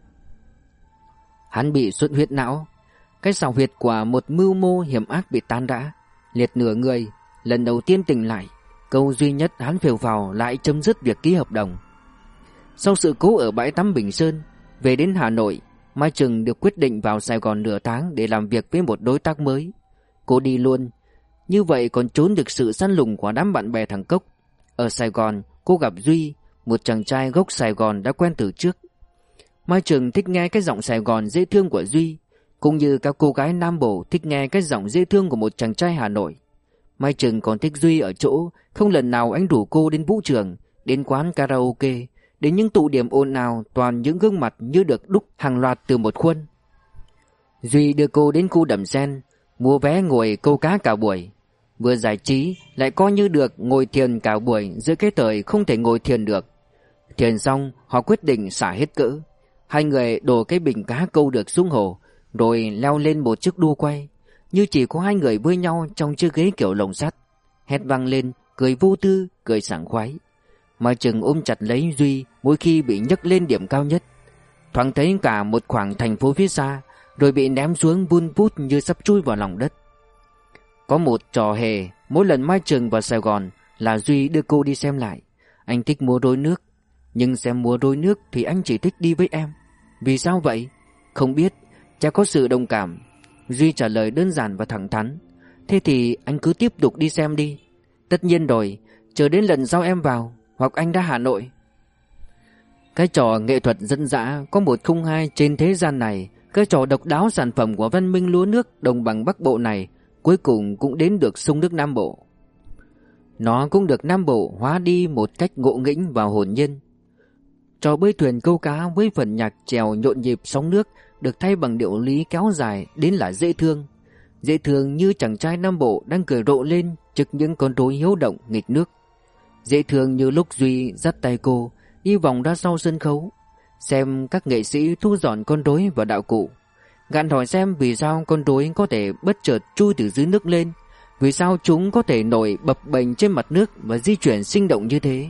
Hắn bị xuất huyết não, cái sào huyệt của một mưu mô hiểm ác bị tan rã, liệt nửa người. Lần đầu tiên tỉnh lại, câu duy nhất hắn phều phào lại chấm dứt việc ký hợp đồng. Sau sự cố ở bãi tắm Bình Sơn, về đến Hà Nội, Mai Trừng được quyết định vào Sài Gòn nửa tháng để làm việc với một đối tác mới. Cô đi luôn, như vậy còn trốn được sự săn lùng của đám bạn bè thằng Cốc. Ở Sài Gòn, cô gặp Duy, một chàng trai gốc Sài Gòn đã quen từ trước. Mai Trừng thích nghe cái giọng Sài Gòn dễ thương của Duy, cũng như các cô gái Nam Bộ thích nghe cái giọng dễ thương của một chàng trai Hà Nội. Mai Trừng còn thích Duy ở chỗ không lần nào anh rủ cô đến vũ trường, đến quán karaoke, đến những tụ điểm ồn ào toàn những gương mặt như được đúc hàng loạt từ một khuôn. Duy đưa cô đến khu Đầm Sen, mua vé ngồi câu cá cả buổi, vừa giải trí lại coi như được ngồi thiền cả buổi giữa cái thời không thể ngồi thiền được. Thiền xong, họ quyết định xả hết cỡ. Hai người đổ cái bình cá câu được xuống hồ, rồi leo lên một chiếc đua quay, như chỉ có hai người với nhau trong chiếc ghế kiểu lồng sắt. Hét vang lên, cười vô tư, cười sảng khoái. Mai Trừng ôm chặt lấy Duy mỗi khi bị nhấc lên điểm cao nhất, thoáng thấy cả một khoảng thành phố phía xa, rồi bị ném xuống vun vút như sắp chui vào lòng đất. Có một trò hề mỗi lần Mai Trừng vào Sài Gòn là Duy đưa cô đi xem lại. Anh thích mua rối nước, nhưng xem mua rối nước thì anh chỉ thích đi với em. Vì sao vậy? Không biết, chắc có sự đồng cảm. Duy trả lời đơn giản và thẳng thắn. Thế thì anh cứ tiếp tục đi xem đi. Tất nhiên rồi, chờ đến lần sau em vào, hoặc anh ra Hà Nội. Cái trò nghệ thuật dân dã có một không hai trên thế gian này. Cái trò độc đáo sản phẩm của văn minh lúa nước đồng bằng Bắc Bộ này cuối cùng cũng đến được sông nước Nam Bộ. Nó cũng được Nam Bộ hóa đi một cách ngộ nghĩnh và hồn nhiên. Trò bơi thuyền câu cá với phần nhạc chèo nhộn nhịp sóng nước được thay bằng điệu lý kéo dài đến là dễ thương. Dễ thương như chàng trai Nam Bộ đang cười rộ lên trước những con rối hiếu động nghịch nước. Dễ thương như lúc Duy dắt tay cô đi vòng ra sau sân khấu, xem các nghệ sĩ thu dọn con rối và đạo cụ. Gạn hỏi xem vì sao con rối có thể bất chợt chui từ dưới nước lên, vì sao chúng có thể nổi bập bềnh trên mặt nước và di chuyển sinh động như thế.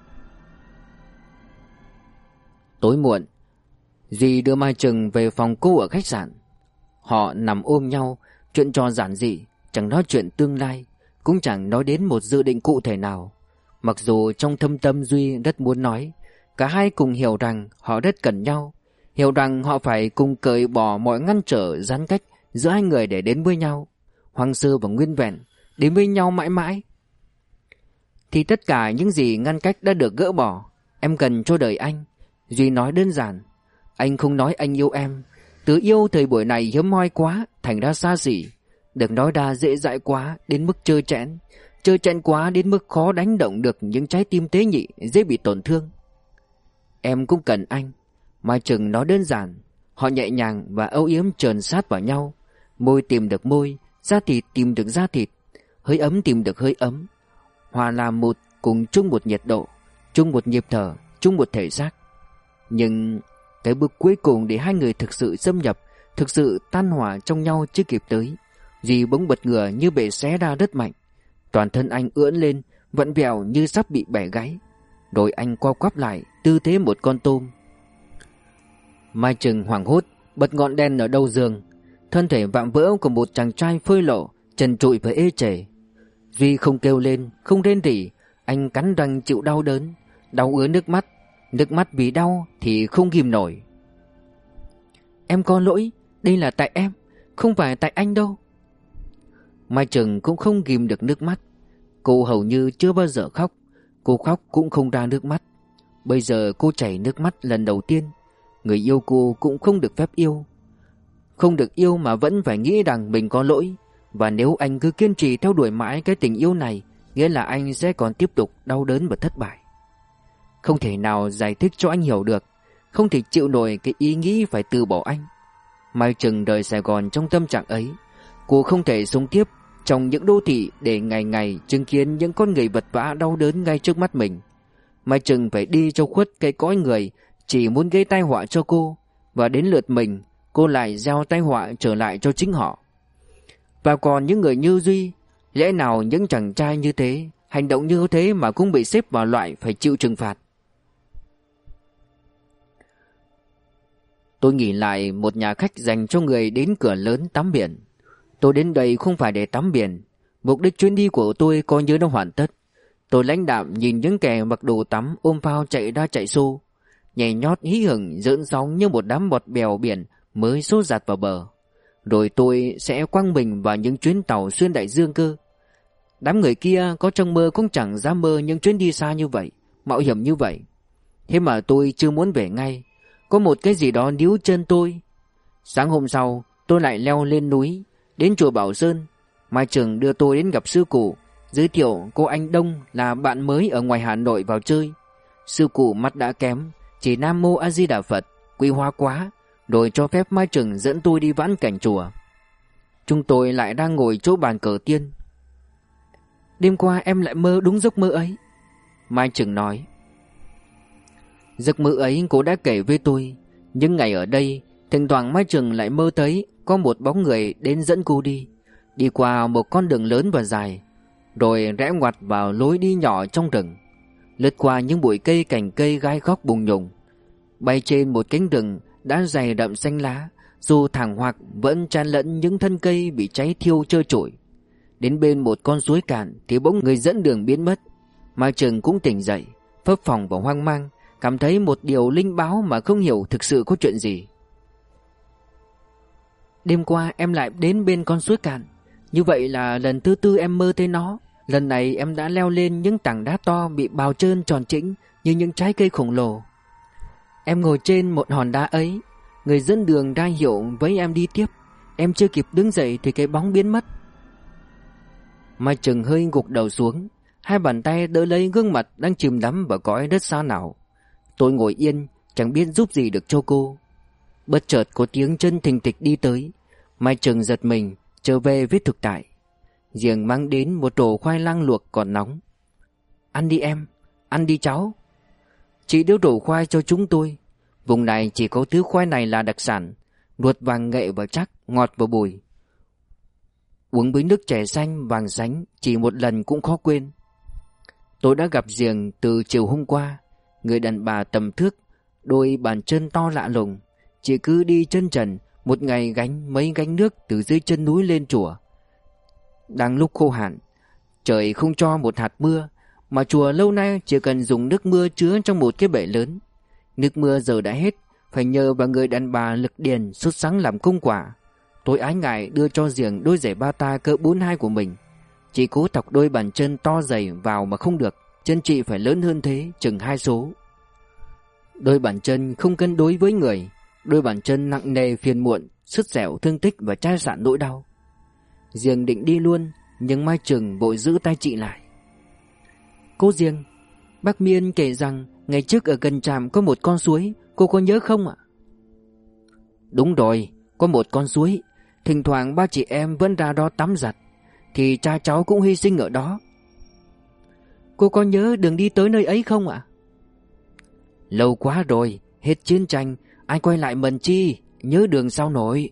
Tối muộn, Duy đưa Mai Trừng về phòng cô ở khách sạn. Họ nằm ôm nhau, chuyện trò giản dị, chẳng nói chuyện tương lai, cũng chẳng nói đến một dự định cụ thể nào. Mặc dù trong thâm tâm Duy rất muốn nói, cả hai cùng hiểu rằng họ rất cần nhau, hiểu rằng họ phải cùng cởi bỏ mọi ngăn trở giãn cách giữa hai người để đến với nhau, hoang sơ và nguyên vẹn, đến với nhau mãi mãi. Thì tất cả những gì ngăn cách đã được gỡ bỏ. Em cần cho đời anh. Duy nói đơn giản. Anh không nói anh yêu em. Từ yêu thời buổi này hiếm hoi quá, thành ra xa xỉ. Được nói ra dễ dãi quá đến mức trơ trẽn quá đến mức khó đánh động được những trái tim tế nhị dễ bị tổn thương. Em cũng cần anh. Mai Trừng nói đơn giản. Họ nhẹ nhàng và âu yếm chờn sát vào nhau. Môi tìm được môi, da thịt tìm được da thịt, hơi ấm tìm được hơi ấm. Hòa làm một, cùng chung một nhiệt độ, chung một nhịp thở, chung một thể xác. Nhưng cái bước cuối cùng để hai người thực sự xâm nhập, thực sự tan hòa trong nhau chưa kịp tới, Duy bỗng bật ngửa như bị xé ra rất mạnh. Toàn thân anh ưỡn lên, vặn vẹo như sắp bị bẻ gáy. Rồi anh co quắp lại, tư thế một con tôm. Mai Trừng hoảng hốt, bật ngọn đèn ở đầu giường. Thân thể vạm vỡ của một chàng trai phơi lộ, trần trụi và ê chề. Duy không kêu lên, không rên rỉ, anh cắn răng chịu đau đớn, đau ứa nước mắt vì đau thì không ghim nổi. Em có lỗi, đây là tại em, không phải tại anh đâu. Mai Trừng cũng không ghim được nước mắt. Cô hầu như chưa bao giờ khóc, cô khóc cũng không ra nước mắt, Bây giờ cô chảy nước mắt lần đầu tiên. Người yêu cô cũng không được phép yêu. Không được yêu mà vẫn phải nghĩ rằng mình có lỗi. Và nếu anh cứ kiên trì theo đuổi mãi cái tình yêu này, nghĩa là anh sẽ còn tiếp tục đau đớn và thất bại. Không thể nào giải thích cho anh hiểu được. Không thể chịu nổi cái ý nghĩ phải từ bỏ anh. Mai Trừng rời Sài Gòn trong tâm trạng ấy. Cô không thể sống tiếp trong những đô thị để ngày ngày chứng kiến những con người vật vã đau đớn ngay trước mắt mình. Mai Trừng phải đi cho khuất cái cõi người chỉ muốn gây tai họa cho cô, và đến lượt mình, cô lại gieo tai họa trở lại cho chính họ. Và còn những người như Duy, lẽ nào những chàng trai như thế, hành động như thế mà cũng bị xếp vào loại phải chịu trừng phạt? Tôi nghỉ lại một nhà khách dành cho người đến cửa lớn tắm biển. Tôi đến đây không phải để tắm biển. Mục đích chuyến đi của tôi coi như đã hoàn tất. Tôi lãnh đạm nhìn những kẻ mặc đồ tắm ôm phao chạy ra chạy xô, nhảy nhót hí hửng giỡn sóng như một đám bọt bèo biển mới xô dạt vào bờ. Rồi tôi sẽ quăng mình vào những chuyến tàu xuyên đại dương cơ. Đám người kia có trong mơ cũng chẳng dám mơ những chuyến đi xa như vậy, mạo hiểm như vậy. Thế mà tôi chưa muốn về ngay. Có một cái gì đó níu chân tôi. Sáng hôm sau tôi lại leo lên núi, đến chùa Bảo Sơn. Mai Trừng đưa tôi đến gặp sư cụ, giới thiệu cô anh Đông là bạn mới ở ngoài Hà Nội vào chơi. Sư cụ mắt đã kém, chỉ Nam Mô A Di Đà Phật, quý hóa quá, rồi cho phép Mai Trừng dẫn tôi đi vãn cảnh chùa. Chúng tôi lại đang ngồi chỗ bàn cờ tiên. Đêm qua em lại mơ đúng giấc mơ ấy, Mai Trừng nói. Giấc mơ ấy cô đã kể với tôi. Những ngày ở đây, thỉnh thoảng Mai Trừng lại mơ thấy có một bóng người đến dẫn cô đi. Đi qua một con đường lớn và dài, rồi rẽ ngoặt vào lối đi nhỏ trong rừng, lướt qua những bụi cây cành cây gai góc bùng nhùng, bay trên một cánh rừng đã dày đậm xanh lá, dù thẳng hoặc vẫn tràn lẫn những thân cây bị cháy thiêu trơ trụi. Đến bên một con suối cạn thì bỗng người dẫn đường biến mất. Mai Trừng cũng tỉnh dậy, phấp phồng và hoang mang, cảm thấy một điều linh báo mà không hiểu thực sự có chuyện gì. Đêm qua em lại đến bên con suối cạn. Như vậy là lần thứ tư em mơ thấy nó. Lần này em đã leo lên những tảng đá to bị bào trơn tròn trĩnh như những trái cây khổng lồ. Em ngồi trên một hòn đá ấy. Người dẫn đường ra hiệu với em đi tiếp. Em chưa kịp đứng dậy thì cái bóng biến mất. Mai Trừng hơi gục đầu xuống, hai bàn tay đỡ lấy gương mặt đang chìm đắm vào cõi đất xa nào. Tôi ngồi yên, chẳng biết giúp gì được cho cô. Bất chợt có tiếng chân thình thịch đi tới. Mai Trừng giật mình, trở về với thực tại. Giềng mang đến một rổ khoai lang luộc còn nóng. Ăn đi em, ăn đi cháu. Chị đỡ rổ khoai cho chúng tôi. Vùng này chỉ có thứ khoai này là đặc sản, ruột vàng nghệ và chắc, ngọt và bùi. Uống với nước chè xanh vàng sánh chỉ một lần cũng khó quên. Tôi đã gặp Giềng từ chiều hôm qua. Người đàn bà tầm thước, đôi bàn chân to lạ lùng. Chị cứ đi chân trần, một ngày gánh mấy gánh nước từ dưới chân núi lên chùa. Đang lúc khô hạn, trời không cho một hạt mưa, mà chùa lâu nay chỉ cần dùng nước mưa chứa trong một cái bể lớn. Nước mưa giờ đã hết, phải nhờ vào người đàn bà lực điền xuất sắc làm công quả. Tôi ái ngại đưa cho Giềng đôi giày bata cỡ 42 của mình. Chị cố thọc đôi bàn chân to dày vào mà không được. Chân chị phải lớn hơn thế, chừng 2 số. Đôi bàn chân không cân đối với người. Đôi bàn chân nặng nề phiền muộn, sứt sẹo thương tích và chai sạn nỗi đau. Giềng định đi luôn, nhưng Mai Trừng vội giữ tay chị lại. Cô Giềng, bác Miên kể rằng ngày trước ở gần trạm có một con suối, cô có nhớ không ạ? Đúng rồi, có một con suối. Thỉnh thoảng ba chị em vẫn ra đó tắm giặt, thì cha cháu cũng hy sinh ở đó. Cô có nhớ đường đi tới nơi ấy không ạ? Lâu quá rồi, hết chiến tranh, ai quay lại mần chi, nhớ đường sao nổi.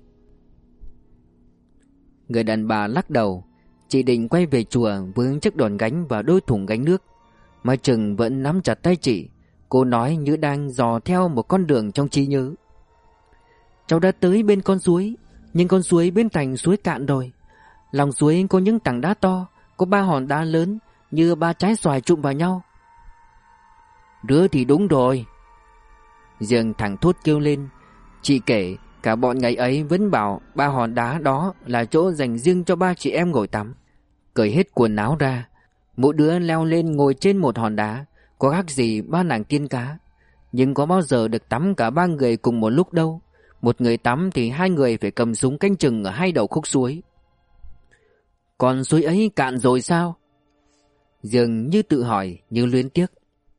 Người đàn bà lắc đầu. Chị định quay về chùa với chiếc đòn gánh và đôi thùng gánh nước. Mai Trừng vẫn nắm chặt tay chị. Cô nói như đang dò theo một con đường trong trí nhớ. Cháu đã tới bên con suối, nhưng con suối bên thành suối cạn rồi. Lòng suối có những tảng đá to, có 3 hòn đá lớn như 3 trái xoài trụm vào nhau. Đứa thì đúng rồi, Giềng thẳng thốt kêu lên. Chị kể cả bọn ngày ấy vẫn bảo 3 hòn đá đó là chỗ dành riêng cho 3 chị em ngồi tắm. Cởi hết quần áo ra, mỗi đứa leo lên ngồi trên một hòn đá, có khác gì 3 nàng tiên cá. nhưng có bao giờ được tắm cả ba người cùng một lúc đâu. Một người tắm thì hai người phải cầm súng canh chừng ở hai đầu khúc suối. Còn suối ấy cạn rồi sao? Dương như tự hỏi như luyến tiếc.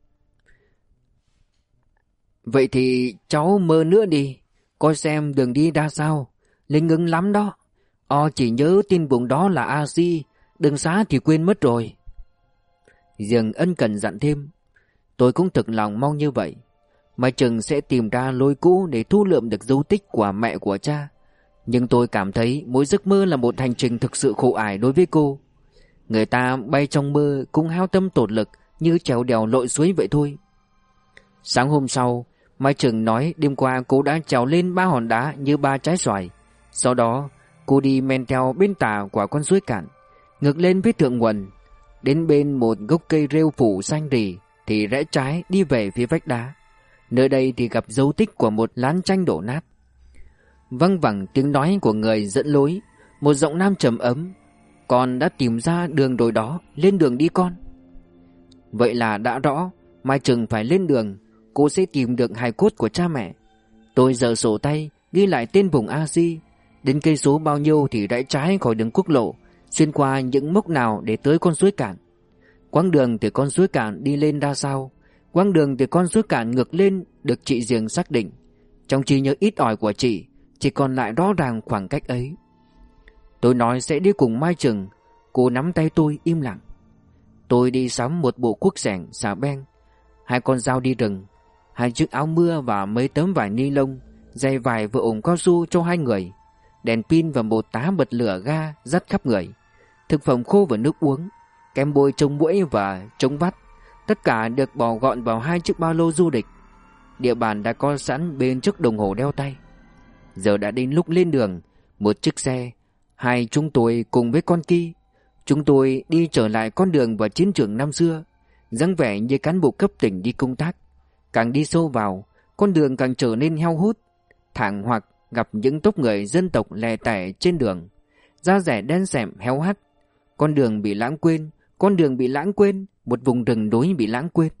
Vậy thì cháu mơ nữa đi, coi xem đường đi ra sao. Linh ứng lắm đó. Chỉ nhớ tin vùng đó là A-di, đường xá thì quên mất rồi. Dương ân cần dặn thêm. Tôi cũng thực lòng mong như vậy. Mai chừng sẽ tìm ra lối cũ để thu lượm được dấu tích của mẹ của cha. Nhưng tôi cảm thấy mỗi giấc mơ là một hành trình thực sự khổ ải đối với cô. Người ta bay trong mơ cũng hao tâm tổn lực như trèo đèo lội suối vậy thôi. Sáng hôm sau, Mai Trừng nói đêm qua cô đã trèo lên 3 hòn đá như 3 trái xoài. Sau đó, cô đi men theo bên tả của con suối cạn, ngược lên phía thượng nguồn. Đến bên một gốc cây rêu phủ xanh rì thì rẽ trái đi về phía vách đá. Nơi đây thì gặp dấu tích của một lán chanh đổ nát. Văng vẳng tiếng nói của người dẫn lối, một giọng nam trầm ấm. Con đã tìm ra đường rồi đó, lên đường đi con. Vậy là đã rõ, Mai Trừng phải lên đường. Cô sẽ tìm được hài cốt của cha mẹ. Tôi giở sổ tay ghi lại tên vùng A-di. Đến cây số bao nhiêu thì rẽ trái khỏi đường quốc lộ, xuyên qua những mốc nào để tới con suối cạn. Quãng đường từ con suối cạn đi lên ra sao, quãng đường từ con suối cạn ngược lên được chị Diềng xác định. Trong trí nhớ ít ỏi của chị, chỉ còn lại rõ ràng khoảng cách ấy. Tôi nói sẽ đi cùng Mai Trừng. Cô nắm tay tôi im lặng. Tôi đi sắm một bộ cuốc xẻng, xà beng, 2 con dao đi rừng, 2 chiếc áo mưa và mấy tấm vải ni lông, dây vải và ủng cao su cho 2 người, đèn pin và một tá bật lửa ga dắt khắp người, thực phẩm khô và nước uống, kem bôi chống muỗi và chống vắt. Tất cả được bỏ gọn vào 2 chiếc ba lô du lịch. Địa bàn đã có sẵn bên chiếc đồng hồ đeo tay. Giờ đã đến lúc lên đường. Một chiếc xe, 2 chúng tôi cùng với con Ki. Chúng tôi đi trở lại con đường vào chiến trường năm xưa, dáng vẻ như cán bộ cấp tỉnh đi công tác. Càng đi sâu vào, con đường càng trở nên heo hút. Thẳng hoặc gặp những tốp người dân tộc lẻ tẻ trên đường, da dẻ đen sẻm héo hắt. Con đường bị lãng quên, con đường bị lãng quên, một vùng rừng đối bị lãng quên.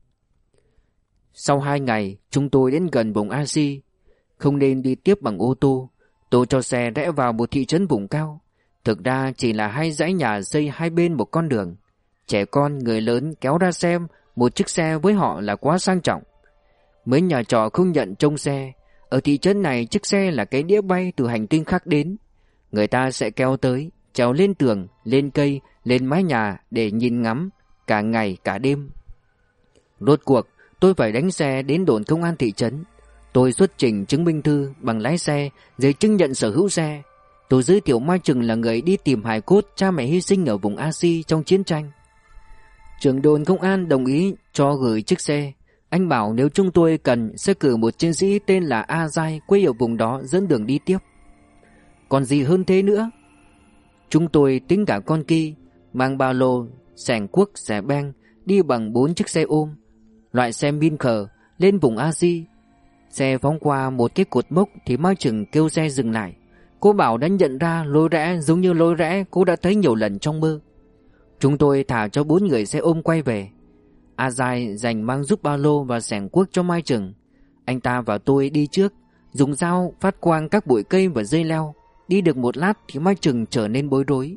Sau 2 ngày, chúng tôi đến gần vùng A-si. Không nên đi tiếp bằng ô tô. Tôi cho xe rẽ vào một thị trấn vùng cao. Thực ra chỉ là 2 dãy nhà xây hai bên một con đường. Trẻ con, người lớn kéo ra xem, một chiếc xe với họ là quá sang trọng. Mấy nhà trọ không nhận trông xe. Ở thị trấn này chiếc xe là cái đĩa bay từ hành tinh khác đến. Người ta sẽ kéo tới, trèo lên tường, lên cây, lên mái nhà để nhìn ngắm cả ngày cả đêm. Rốt cuộc tôi phải đánh xe đến đồn công an thị trấn. Tôi xuất trình chứng minh thư, bằng lái xe, giấy chứng nhận sở hữu xe. Tôi giới thiệu Mai Trừng là người đi tìm hài cốt cha mẹ hy sinh ở vùng A-si trong chiến tranh. Trưởng đồn công an đồng ý cho gửi chiếc xe. Anh bảo nếu chúng tôi cần sẽ cử một chiến sĩ tên là A Giai quê ở vùng đó dẫn đường đi tiếp. Còn gì hơn thế nữa? Chúng tôi tính cả con Ki, mang ba lô, xẻng cuốc, xẻ beng, đi bằng 4 chiếc xe ôm, loại xe Minker, lên vùng A-si. Xe phóng qua một cái cột mốc thì Mai Trừng kêu xe dừng lại. Cô bảo đã nhận ra lối rẽ giống như lối rẽ cô đã thấy nhiều lần trong mơ. Chúng tôi thả cho 4 người xe ôm quay về. A Giai dành mang giúp ba lô và xẻng cuốc cho Mai Trừng. Anh ta và tôi đi trước, dùng dao phát quang các bụi cây và dây leo. Đi được một lát thì Mai Trừng trở nên bối rối.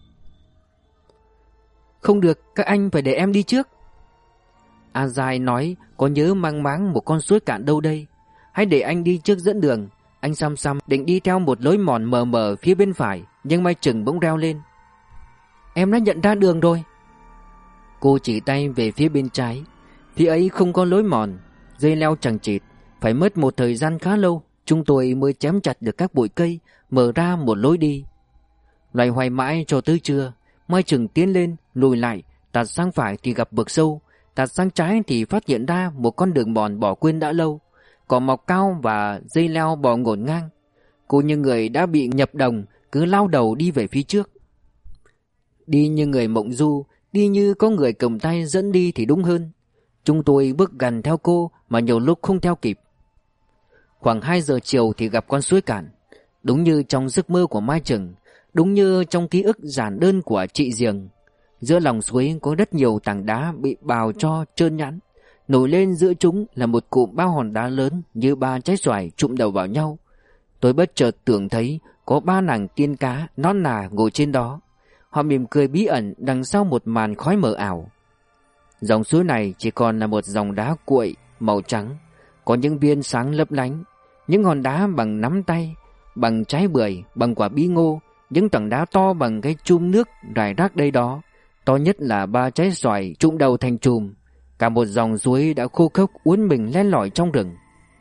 Không được, các anh phải để em đi trước. A Giai nói có nhớ mang máng một con suối cạn đâu đây. Hãy để anh đi trước dẫn đường. Anh xăm xăm định đi theo một lối mòn mờ mờ phía bên phải, nhưng Mai Trừng bỗng reo lên. Em đã nhận ra đường rồi. Cô chỉ tay về phía bên trái. Phía ấy không có lối mòn, dây leo chằng chịt. Phải mất một thời gian khá lâu chúng tôi mới chém chặt được các bụi cây, mở ra một lối đi. Loay hoay mãi cho tới trưa, Mai Trừng tiến lên, lùi lại, tạt sang phải thì gặp vực sâu, tạt sang trái thì phát hiện ra một con đường mòn bỏ quên đã lâu, cỏ mọc cao và dây leo bò ngổn ngang. Cô như người đã bị nhập đồng, cứ lao đầu đi về phía trước. Đi như người mộng du, đi như có người cầm tay dẫn đi thì đúng hơn. Chúng tôi bước gần theo cô mà nhiều lúc không theo kịp. Khoảng 2 giờ chiều thì gặp con suối cạn. Đúng như trong giấc mơ của Mai Trừng, đúng như trong ký ức giản đơn của chị Diềng. Giữa lòng suối có rất nhiều tảng đá bị bào cho trơn nhẵn. Nổi lên giữa chúng là một cụm bao hòn đá lớn như 3 trái xoài chụm đầu vào nhau. Tôi bất chợt tưởng thấy có 3 nàng tiên cá non nà ngồi trên đó. Họ mỉm cười bí ẩn đằng sau một màn khói mờ ảo. Dòng suối này chỉ còn là một dòng đá cuội màu trắng, có những viên sáng lấp lánh, những hòn đá bằng nắm tay, bằng trái bưởi, bằng quả bí ngô, những tảng đá to bằng cái chum nước rải rác đây đó, to nhất là 3 trái xoài trụm đầu thành chùm. Cả một dòng suối đã khô khốc uốn mình len lỏi trong rừng.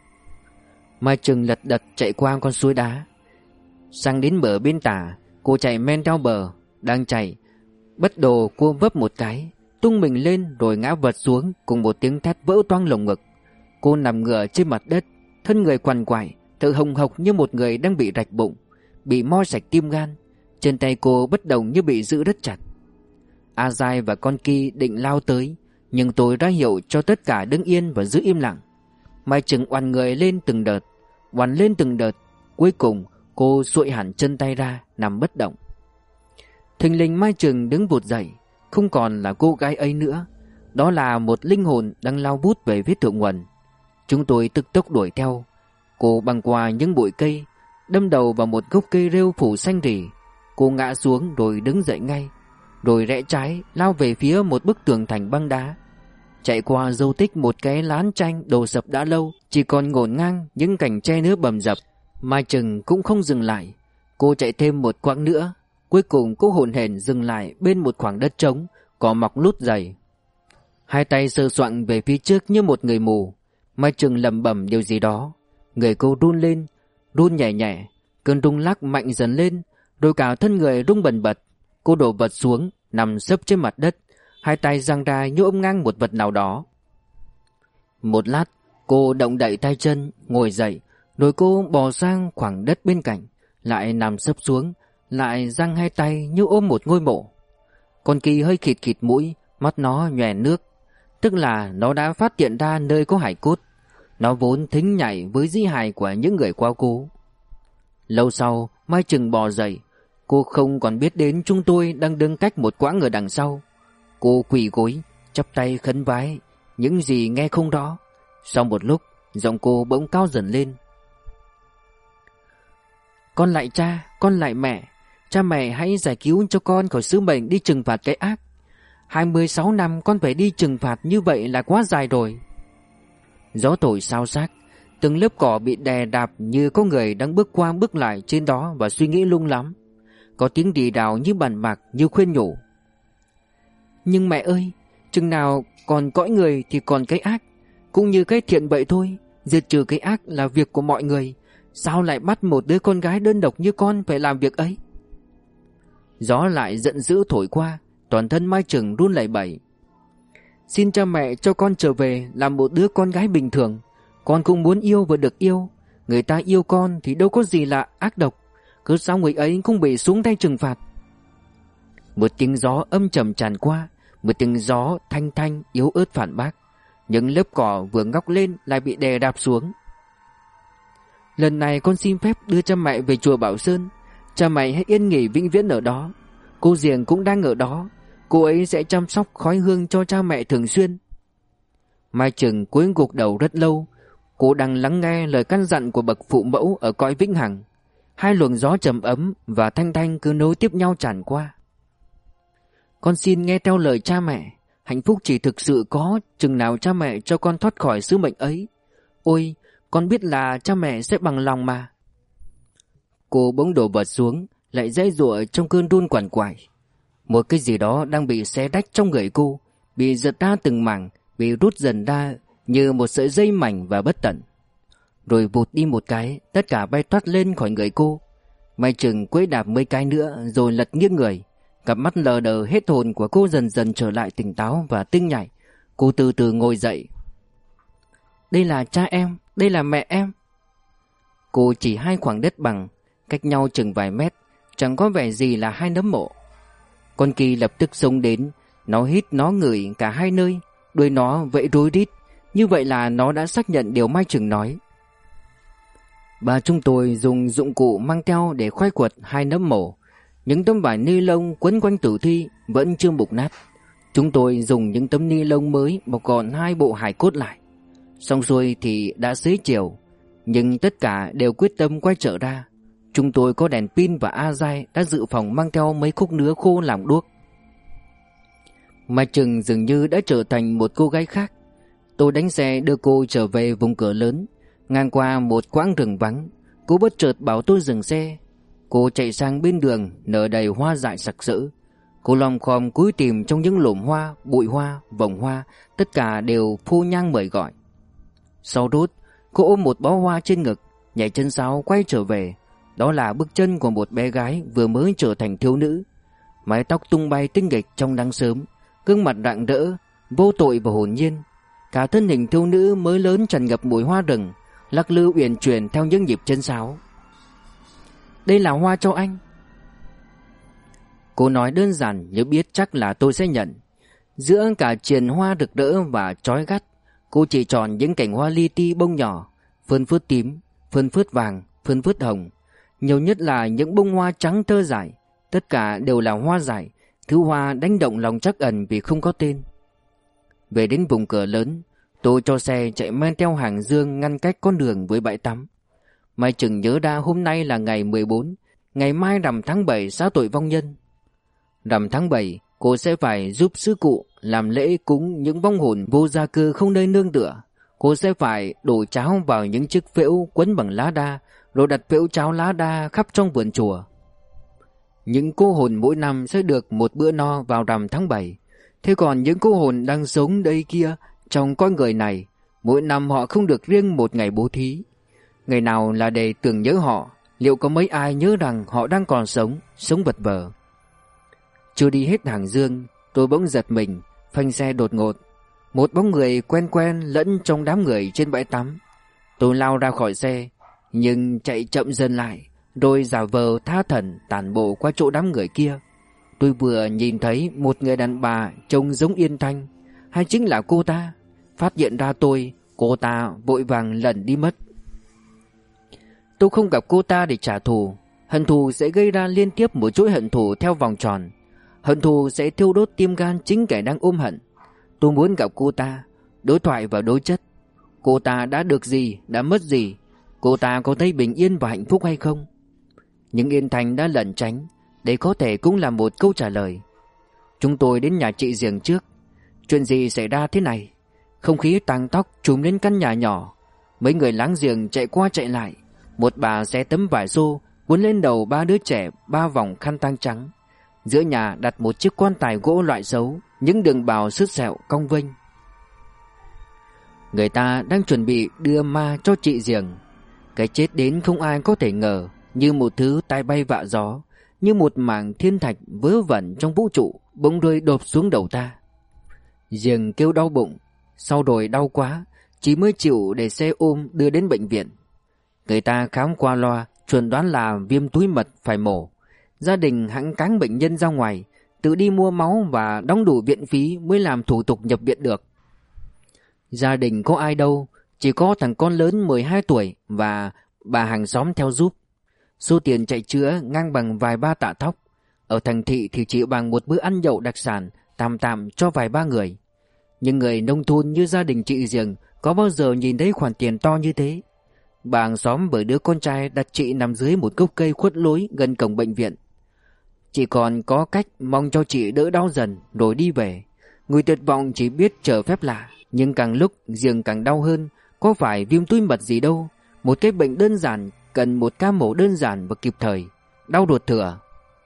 Mai Trừng lật đật chạy qua con suối đá, sang đến bờ bên tả. Cô chạy men theo bờ. Đang chạy, bất đồ cô vấp một cái, tung mình lên rồi ngã vật xuống cùng một tiếng thét vỡ toang lồng ngực. Cô nằm ngửa trên mặt đất, thân người quằn quại, thở hồng hộc như một người đang bị rạch bụng, bị mo sạch tim gan. Chân tay cô bất động như bị giữ rất chặt. A Dai và con Ki định lao tới, nhưng tôi ra hiệu cho tất cả đứng yên và giữ im lặng. Mai Trừng oằn người lên từng đợt, oằn lên từng đợt. Cuối cùng cô xuội hẳn chân tay ra, nằm bất động. Thình lình Mai Trừng đứng vụt dậy, không còn là cô gái ấy nữa. Đó là một linh hồn đang lao vút về phía thượng nguồn. Chúng tôi tức tốc đuổi theo. Cô băng qua những bụi cây, đâm đầu vào một gốc cây rêu phủ xanh rì. Cô ngã xuống rồi đứng dậy ngay, rồi rẽ trái lao về phía một bức tường thành băng đá. Chạy qua dấu tích một cái lán tranh đổ sập đã lâu, chỉ còn ngổn ngang những cành tre nước bầm dập. Mai Trừng cũng không dừng lại. Cô chạy thêm một quãng nữa. Cuối cùng cô hổn hển dừng lại bên một khoảng đất trống, cỏ mọc lút dày. Hai tay sờ soạng về phía trước như một người mù. Mai Trừng lẩm bẩm điều gì đó. Người cô run lên, run nhẹ nhẹ. Cơn rung lắc mạnh dần lên, rồi cả thân người rung bần bật. Cô đổ vật xuống, nằm sấp trên mặt đất, hai tay giang ra như ôm ngang một vật nào đó. Một lát, cô động đậy tay chân, ngồi dậy, rồi cô bò sang khoảng đất bên cạnh, lại nằm sấp xuống, lại giang hai tay như ôm một ngôi mộ. Con Ki hơi khịt khịt mũi, mắt nó nhòe nước, tức là nó đã phát hiện ra nơi có hải cốt. Nó vốn thính nhảy với di hài của những người qua cố. Lâu sau, Mai Trừng bò dậy. Cô không còn biết đến chúng tôi đang đứng cách một quãng ở đằng sau. Cô quỳ gối, chắp tay khấn vái, những gì nghe không rõ. Sau một lúc, giọng cô bỗng cao dần lên. Con lại cha, con lại mẹ. Cha mẹ hãy giải cứu cho con khỏi sứ mệnh đi trừng phạt cái ác. 26 năm con phải đi trừng phạt như vậy là quá dài rồi. Gió thổi xao xạc, từng lớp cỏ bị đè đạp như có người đang bước qua bước lại trên đó và suy nghĩ lung lắm. Có tiếng rì rào như bàn bạc, như khuyên nhủ. Nhưng mẹ ơi, chừng nào còn cõi người thì còn cái ác, cũng như cái thiện vậy thôi. Diệt trừ cái ác là việc của mọi người, sao lại bắt một đứa con gái đơn độc như con phải làm việc ấy? Gió lại giận dữ thổi qua, toàn thân Mai Trừng run lẩy bẩy. Xin cha mẹ cho con trở về làm một đứa con gái bình thường. Con cũng muốn yêu và được yêu. Người ta yêu con thì đâu có gì là ác độc. Cứ sao người ấy cũng bị xuống tay trừng phạt. Một tiếng gió âm trầm tràn qua, một tiếng gió thanh thanh yếu ớt phản bác. Những lớp cỏ vừa ngóc lên lại bị đè đạp xuống. Lần này con xin phép đưa cha mẹ về chùa Bảo Sơn. Cha mẹ hãy yên nghỉ vĩnh viễn ở đó. Cô Diềng cũng đang ở đó. Cô ấy sẽ chăm sóc khói hương cho cha mẹ thường xuyên. Mai Trừng cúi gục đầu rất lâu. Cô đang lắng nghe lời căn dặn của bậc phụ mẫu ở cõi vĩnh hằng. Hai luồng gió trầm ấm và thanh thanh cứ nối tiếp nhau tràn qua. Con xin nghe theo lời cha mẹ. Hạnh phúc chỉ thực sự có chừng nào cha mẹ cho con thoát khỏi sứ mệnh ấy. Ôi, con biết là cha mẹ sẽ bằng lòng mà. Cô bỗng đổ vật xuống, lại giãy giụa trong cơn run quằn quại. Một cái gì đó đang bị xé rách trong người cô, bị giật ra từng mảng, bị rút dần ra như một sợi dây mảnh và bất tận. Rồi vụt đi một cái, tất cả bay thoát lên khỏi người cô. Mai Trừng quấy đạp mấy cái nữa rồi lật nghiêng người. Cặp mắt lờ đờ hết hồn của cô dần dần trở lại tỉnh táo và tinh nhạy. Cô từ từ ngồi dậy. Đây là cha em, đây là mẹ em. Cô chỉ hai khoảng đất bằng, cách nhau chừng vài mét, chẳng có vẻ gì là hai nấm mộ. Con Ki lập tức xông đến, nó hít nó ngửi cả hai nơi, đuôi nó vẫy rối rít. Như vậy là nó đã xác nhận điều Mai Trừng nói. Bà chúng tôi dùng dụng cụ mang theo để khai quật hai nấm mộ. Những tấm vải ni lông quấn quanh tử thi vẫn chưa mục nát. Chúng tôi dùng những tấm ni lông mới bọc gọn 2 bộ hài cốt lại. Xong xuôi thì đã xế chiều, nhưng tất cả đều quyết tâm quay trở ra. Chúng tôi có đèn pin và A Giai đã dự phòng mang theo mấy khúc nứa khô làm đuốc. Mai Trừng dường như đã trở thành một cô gái khác. Tôi đánh xe đưa cô trở về vùng cửa lớn. Ngang qua một quãng rừng vắng, cô bất chợt bảo tôi dừng xe. Cô chạy sang bên đường nở đầy hoa dại sặc sỡ. Cô lom khom cúi tìm trong những lùm hoa, bụi hoa, vòng hoa, tất cả đều phô nhang mời gọi. Sau đốt, cô ôm một bó hoa trên ngực, nhảy chân sáo quay trở về. Đó là bước chân của một bé gái vừa mới trở thành thiếu nữ. Mái tóc tung bay tinh nghịch trong nắng sớm, gương mặt rạng rỡ, vô tội và hồn nhiên. Cả thân hình thiếu nữ mới lớn tràn ngập mùi hoa rừng, lắc lư uyển chuyển theo những nhịp chân sáo. Đây là hoa cho anh. Cô nói đơn giản như biết chắc là tôi sẽ nhận. Giữa cả triền hoa rực rỡ và chói gắt, cô chỉ chọn những cành hoa li ti bông nhỏ, phơn phớt tím, phơn phớt vàng, phơn phớt hồng. Nhiều nhất là những bông hoa trắng thơ dại. Tất cả đều là hoa dại, thứ hoa đánh động lòng trắc ẩn vì không có tên. Về đến vùng cửa lớn, tôi cho xe chạy men theo hàng dương ngăn cách con đường với bãi tắm. Mai Trừng nhớ ra hôm nay là ngày 14, ngày mai rằm tháng 7 xá tội vong nhân. Rằm tháng 7, cô sẽ phải giúp sư cụ làm lễ cúng những vong hồn vô gia cư không nơi nương tựa. Cô sẽ phải đổ cháo vào những chiếc phễu quấn bằng lá đa, rồi đặt phễu cháo lá đa khắp trong vườn chùa. Những cô hồn mỗi năm sẽ được một bữa no vào rằm tháng 7. Thế còn những cô hồn đang sống đây kia trong con người này, mỗi năm họ không được riêng một ngày bố thí. Ngày nào là để tưởng nhớ họ, liệu có mấy ai nhớ rằng họ đang còn sống, sống vật vờ. Chưa đi hết hàng dương, tôi bỗng giật mình, phanh xe đột ngột. Một bóng người quen quen lẫn trong đám người trên bãi tắm. Tôi lao ra khỏi xe, nhưng chạy chậm dần lại, rồi giả vờ tha thẩn tản bộ qua chỗ đám người kia. Tôi vừa nhìn thấy một người đàn bà trông giống Yên Thanh, hay chính là cô ta. Phát hiện ra tôi, cô ta vội vàng lẩn đi mất. Tôi không gặp cô ta để trả thù. Hận thù sẽ gây ra liên tiếp một chuỗi hận thù theo vòng tròn. Hận thù sẽ thiêu đốt tim gan chính kẻ đang ôm hận. Tôi muốn gặp cô ta, đối thoại và đối chất. Cô ta đã được gì, đã mất gì? Cô ta có thấy bình yên và hạnh phúc hay không? Nhưng Yên Thanh đã lẩn tránh. Đây có thể cũng là một câu trả lời. Chúng tôi đến nhà chị Giềng trước. Chuyện gì xảy ra thế này? Không khí tang tóc trùm lên căn nhà nhỏ. Mấy người láng giềng chạy qua chạy lại. Một bà xé tấm vải xô quấn lên đầu 3 đứa trẻ 3 vòng khăn tang trắng. Giữa nhà đặt một chiếc quan tài gỗ loại xấu, những đường bào sứt sẹo cong vênh. Người ta đang chuẩn bị đưa ma cho chị Giềng. Cái chết đến không ai có thể ngờ, như một thứ tai bay vạ gió, như một mảng thiên thạch vớ vẩn trong vũ trụ bỗng rơi đột xuống đầu ta. Giềng kêu đau bụng, sau rồi đau quá, chỉ mới chịu để xe ôm đưa đến bệnh viện. Người ta khám qua loa, chuẩn đoán là viêm túi mật phải mổ. Gia đình hẵng cáng bệnh nhân ra ngoài, tự đi mua máu và đóng đủ viện phí mới làm thủ tục nhập viện được. Gia đình có ai đâu, chỉ có thằng con lớn 12 tuổi và bà hàng xóm theo giúp. Số tiền chạy chữa ngang bằng vài ba tạ thóc. Ở thành thị thì chỉ bằng một bữa ăn nhậu đặc sản tạm tạm cho vài ba người. Nhưng người nông thôn như gia đình chị Giềng có bao giờ nhìn thấy khoản tiền to như thế. Bà hàng xóm với đứa con trai đặt chị nằm dưới một gốc cây khuất lối gần cổng bệnh viện. Chị còn có cách mong cho chị đỡ đau dần rồi đi về. Người tuyệt vọng chỉ biết chờ phép lạ. Nhưng càng lúc Giềng càng đau hơn. Có phải viêm túi mật gì đâu. Một cái bệnh đơn giản cần một ca mổ đơn giản và kịp thời. Đau ruột thừa.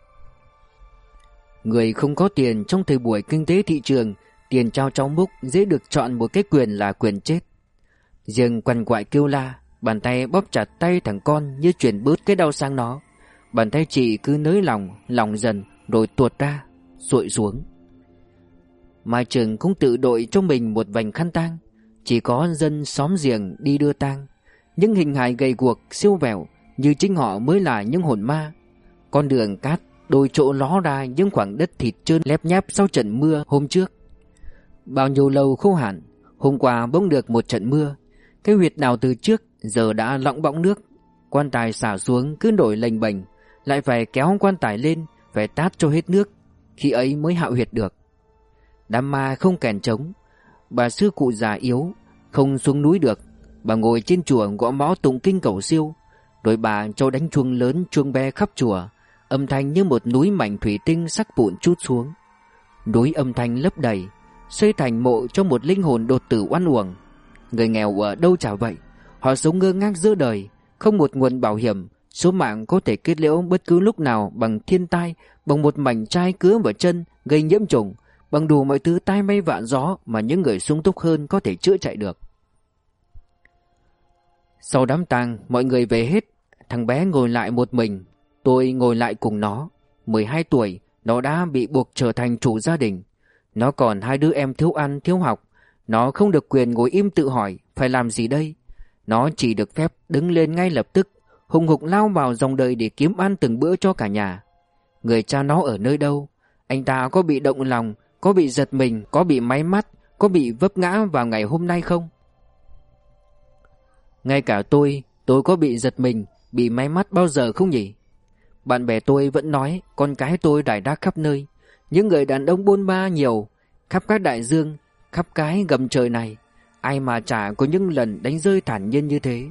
Người không có tiền trong thời buổi kinh tế thị trường, tiền trao trong múc dễ được chọn một cái quyền là quyền chết. Giềng quằn quại kêu la, bàn tay bóp chặt tay thằng con như chuyển bớt cái đau sang nó. Bàn tay chị cứ nới lỏng dần rồi tuột ra, xuội xuống. Mai Trừng cũng tự đội cho mình một vành khăn tang. Chỉ có dân xóm Giềng đi đưa tang. Những hình hài gầy guộc siêu vẹo như chính họ mới là những hồn ma. Con đường cát đôi chỗ ló ra những khoảng đất thịt trơn lép nhép sau trận mưa hôm trước. Bao nhiêu lâu khô hạn, hôm qua bỗng được một trận mưa. Cái huyệt nào từ trước giờ đã lọng bọng nước. Quan tài xả xuống cứ nổi lềnh bềnh, lại phải kéo quan tài lên, phải tát cho hết nước, khi ấy mới hạ huyệt được. Đám ma không kèn trống. Bà sư cụ già yếu, không xuống núi được. Bà ngồi trên chùa gõ mõ tụng kinh cầu siêu. Rồi bà cho đánh chuông lớn chuông bé khắp chùa, âm thanh như một núi mảnh thủy tinh sắc vụn trút xuống. Núi âm thanh lấp đầy, xây thành mộ cho một linh hồn đột tử oan uổng. Người nghèo ở đâu chả vậy. Họ sống ngơ ngác giữa đời, không một nguồn bảo hiểm. Số mạng có thể kết liễu bất cứ lúc nào bằng thiên tai, bằng một mảnh chai cứa vào chân gây nhiễm trùng, bằng đủ mọi thứ tai bay vạ gió mà những người sung túc hơn có thể chữa chạy được. Sau đám tang, mọi người về hết. Thằng bé ngồi lại một mình. Tôi ngồi lại cùng nó. 12 tuổi, nó đã bị buộc trở thành chủ gia đình. Nó còn 2 đứa em thiếu ăn, thiếu học. Nó không được quyền ngồi im tự hỏi phải làm gì đây. Nó chỉ được phép đứng lên ngay lập tức, hùng hục lao vào dòng đời để kiếm ăn từng bữa cho cả nhà. Người cha nó ở nơi đâu? Anh ta có bị động lòng, có bị giật mình, có bị máy mắt, có bị vấp ngã vào ngày hôm nay không? Ngay cả tôi có bị giật mình, bị máy mắt bao giờ không nhỉ? Bạn bè tôi vẫn nói con cái tôi rải rác khắp nơi. Những người đàn ông bôn ba nhiều, khắp các đại dương, khắp cái gầm trời này. Ai mà chả có những lần đánh rơi thản nhiên như thế.